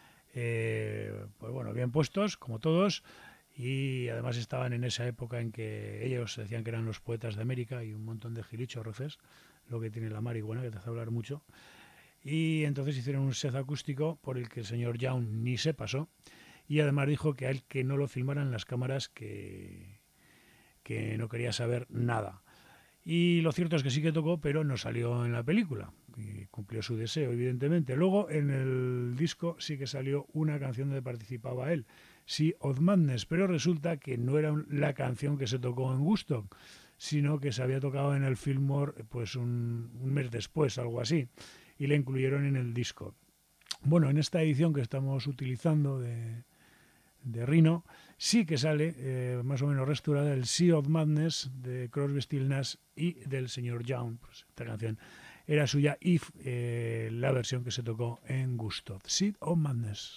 Eh, pues bueno, bien puestos, como todos, y además estaban en esa época en que ellos decían que eran los poetas de América y un montón de gilichorroces, lo que tiene la marihuana, que te hace hablar mucho. Y entonces hicieron un set acústico por el que el señor Young ni se pasó, y además dijo que a él que no lo filmaran las cámaras, que, que no quería saber nada. Y lo cierto es que sí que tocó, pero no salió en la película, y cumplió su deseo, evidentemente. Luego, en el disco sí que salió una canción donde participaba él, Sea of Madness, pero resulta que no era la canción que se tocó en Woodstock, sino que se había tocado en el Fillmore pues un, un mes después, algo así, y la incluyeron en el disco. Bueno, en esta edición que estamos utilizando de, de Rhino, sí que sale eh, más o menos restaurada el Sea of Madness de Crosby, Stills, Nash y del señor Young. Pues esta canción era suya y eh, la versión que se tocó en Woodstock, Sea of Madness.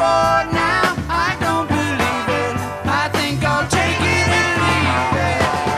Now I don't believe it. I think I'll take it and leave it.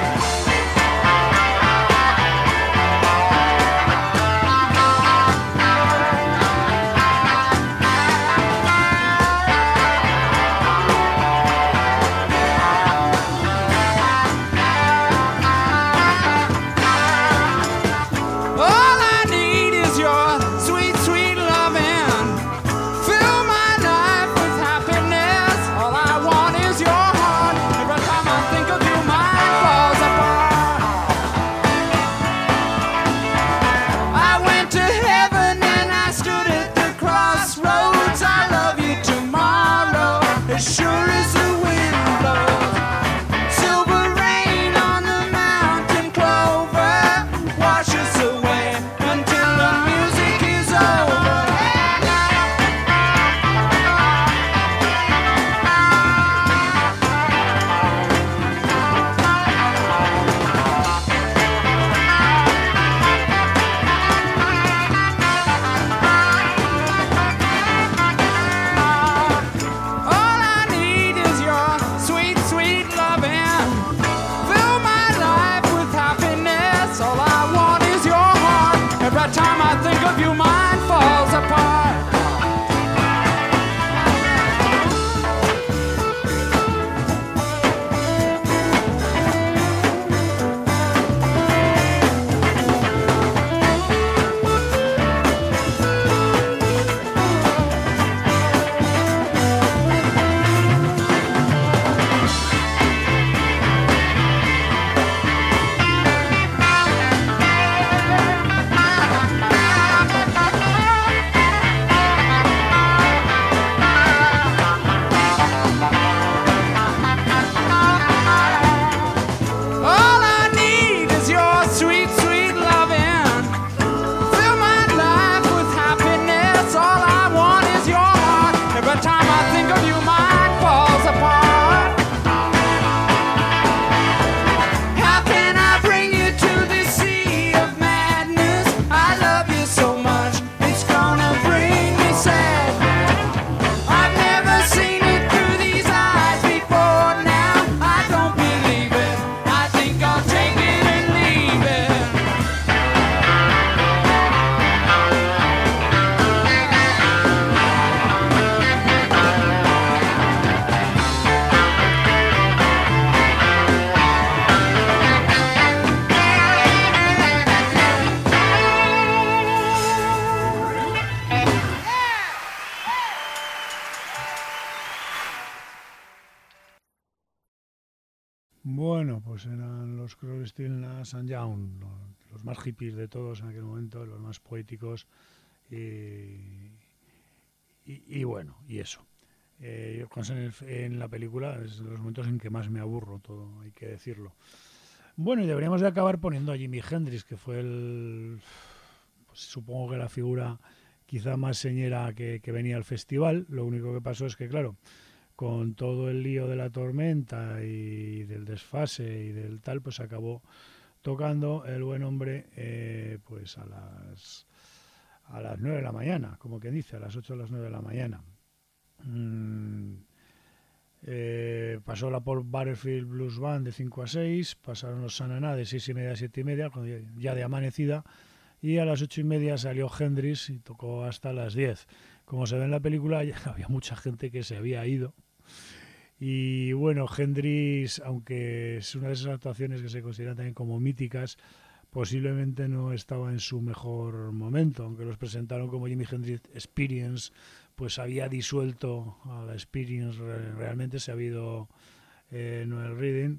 pues eran los Crosby, Stills, Nash and Young, los, los más hippies de todos en aquel momento, los más poéticos y, y, y bueno, y eso. Eh, en, el, en la película es de los momentos en que más me aburro, todo hay que decirlo. Bueno, y deberíamos de acabar poniendo a Jimi Hendrix, que fue el, pues, supongo que la figura quizá más señera que, que venía al festival. Lo único que pasó es que, claro, con todo el lío de la tormenta y del desfase y del tal, pues acabó tocando el buen hombre eh, pues a las a las nueve de la mañana, como quien dice, a las ocho o las nueve de la mañana. Mm, eh, pasó la Paul Butterfield Blues Band de cinco a seis, pasaron los Sananá de seis y media a siete y media, ya de amanecida, y a las ocho y media salió Hendrix y tocó hasta las diez. Como se ve en la película, ya había mucha gente que se había ido. Y bueno, Hendrix, aunque es una de esas actuaciones que se consideran también como míticas, posiblemente no estaba en su mejor momento, aunque los presentaron como Jimi Hendrix Experience, pues había disuelto a la Experience, realmente se ha habido eh, Noel Redding,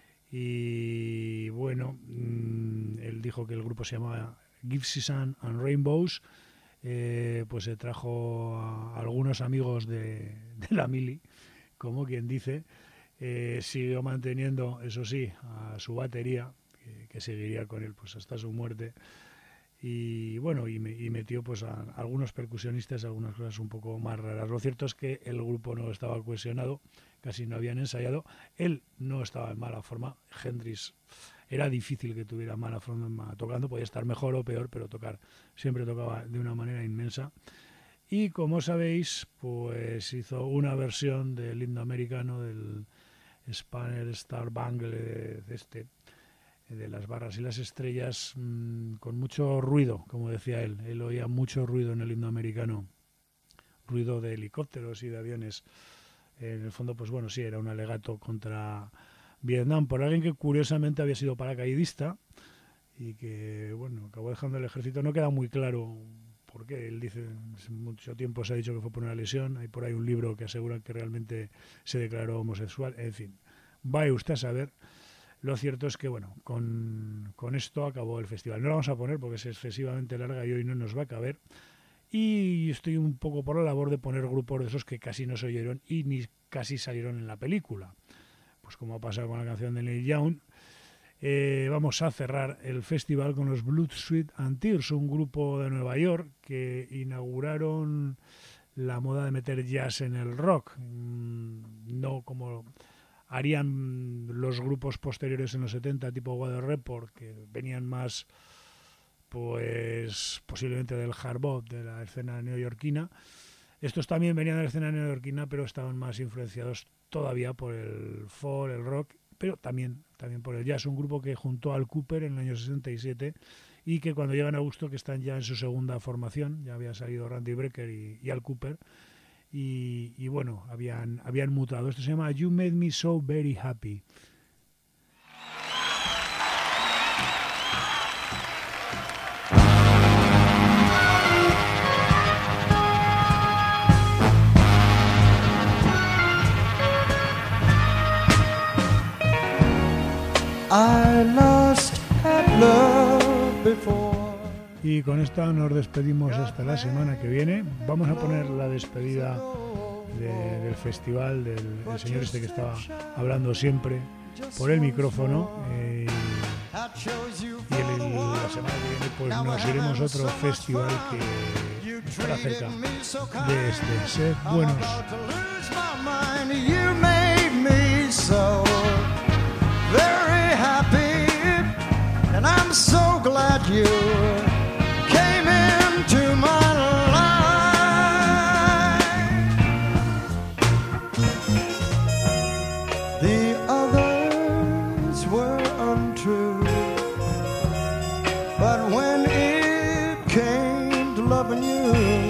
y bueno, mmm, él dijo que el grupo se llamaba Gypsies and Rainbows, eh, pues se trajo a algunos amigos de, de la mili, como quien dice, eh, siguió manteniendo, eso sí, a su batería, que, que seguiría con él pues hasta su muerte, y bueno, y, me, y metió pues a, a algunos percusionistas, algunas cosas un poco más raras. Lo cierto es que el grupo no estaba cohesionado, casi no habían ensayado, él no estaba en mala forma, Hendrix era difícil que tuviera mala forma tocando, podía estar mejor o peor, pero tocar siempre tocaba de una manera inmensa. Y como sabéis, pues hizo una versión del himno americano, del Spanner Star Bangle, de este, de las barras y las estrellas, mmm, con mucho ruido, como decía él. Él oía mucho ruido en el himno americano, ruido de helicópteros y de aviones. En el fondo, pues bueno, sí, era un alegato contra Vietnam por alguien que curiosamente había sido paracaidista y que, bueno, acabó dejando el ejército. No queda muy claro por qué. Él dice, mucho tiempo se ha dicho que fue por una lesión. Hay por ahí un libro que asegura que realmente se declaró homosexual. En fin, vaya usted a saber. Lo cierto es que, bueno, con, con esto acabó el festival. No lo vamos a poner porque es excesivamente larga y hoy no nos va a caber. Y estoy un poco por la labor de poner grupos de esos que casi no se oyeron y ni casi salieron en la película. Pues como ha pasado con la canción de Neil Young, eh, vamos a cerrar el festival con los Blood, Sweat and Tears, un grupo de Nueva York que inauguraron la moda de meter jazz en el rock, mm, no como harían los grupos posteriores en los setenta, tipo Weather Report, que venían más, pues posiblemente del hard bop, de la escena neoyorquina. Estos también venían de la escena neoyorquina, pero estaban más influenciados todavía por el folk, el rock, pero también, también por el jazz. Un grupo que juntó al Cooper en el año sesenta y siete y que cuando llegan a Woodstock que están ya en su segunda formación, ya había salido Randy Brecker y, y Al Cooper, y, y bueno, habían, habían mutado. Esto se llama You Made Me So Very Happy. I lost had love before. Y con esta nos despedimos hasta la semana que viene. Vamos a poner la despedida de, del festival del, del señor este que estaba hablando siempre por el micrófono. Eh, y el, el, la semana que viene pues nos iremos a otro festival que estará cerca de este. Sed buenos. Very happy, and I'm so glad you came into my life. The others were untrue, but when it came to loving you,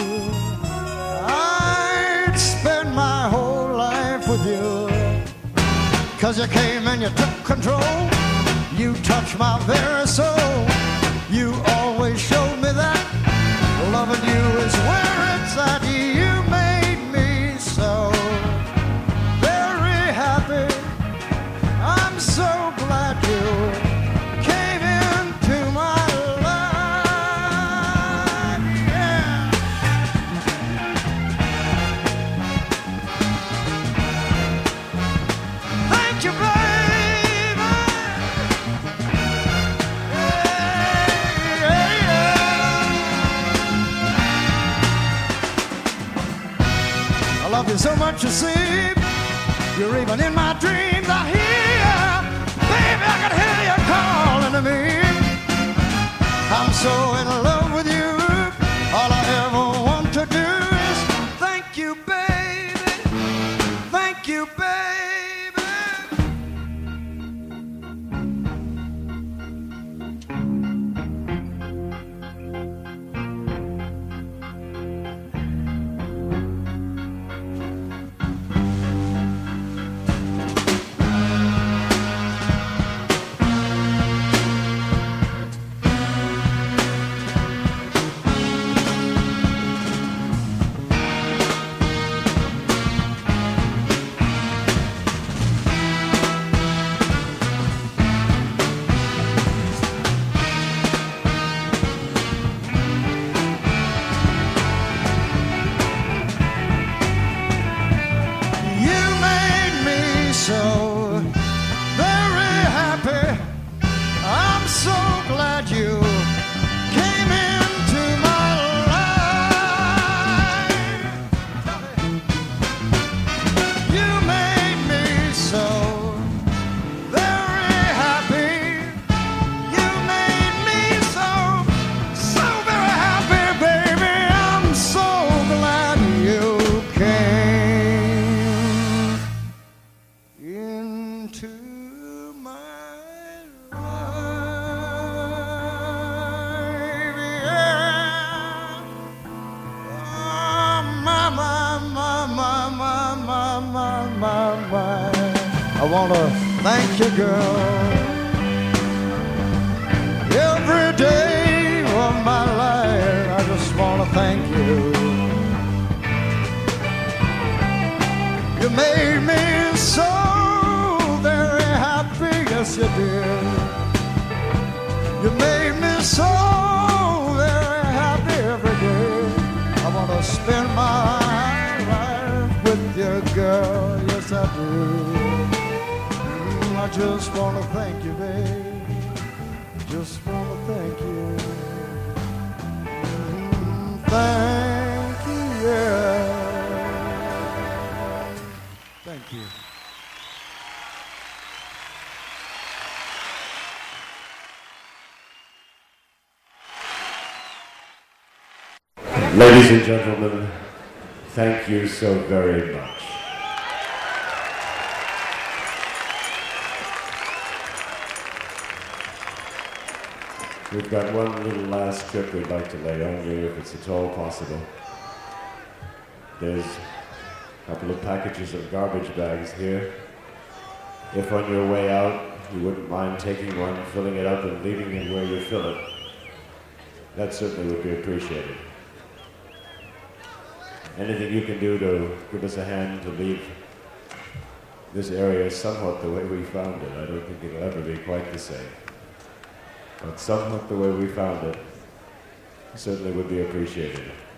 I'd spend my whole life with you. 'Cause you came and you took control, you touched my very soul. You always showed me that loving you is where it's at. You made me so very happy, I'm so glad love you so much, you see. You're even in my dreams. I hear, baby, I can hear you calling to me. I'm so in love with you. All I ever want to do is thank you, baby. Thank you, baby. I want to thank you, girl, every day of my life. I just want to thank you. You made me so very happy, yes you did. You made me so very happy every day. I want to spend my life with you, girl, yes I do. I just want to thank you, babe. Just want to thank you. Mm, thank you, yeah. Thank you. Ladies and gentlemen, thank you so very much. We've got one little last trick we'd like to lay on you, if it's at all possible. There's a couple of packages of garbage bags here. If on your way out you wouldn't mind taking one, filling it up and leaving it where you fill it, that certainly would be appreciated. Anything you can do to give us a hand to leave this area somewhat the way we found it. I don't think it'll ever be quite the same. But somewhat the way we found it certainly would be appreciated.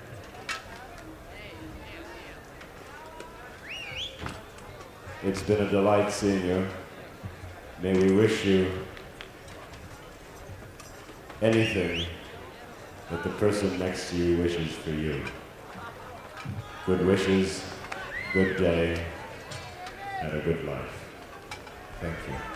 It's been a delight seeing you. May we wish you anything that the person next to you wishes for you. Good wishes, good day, and a good life. Thank you.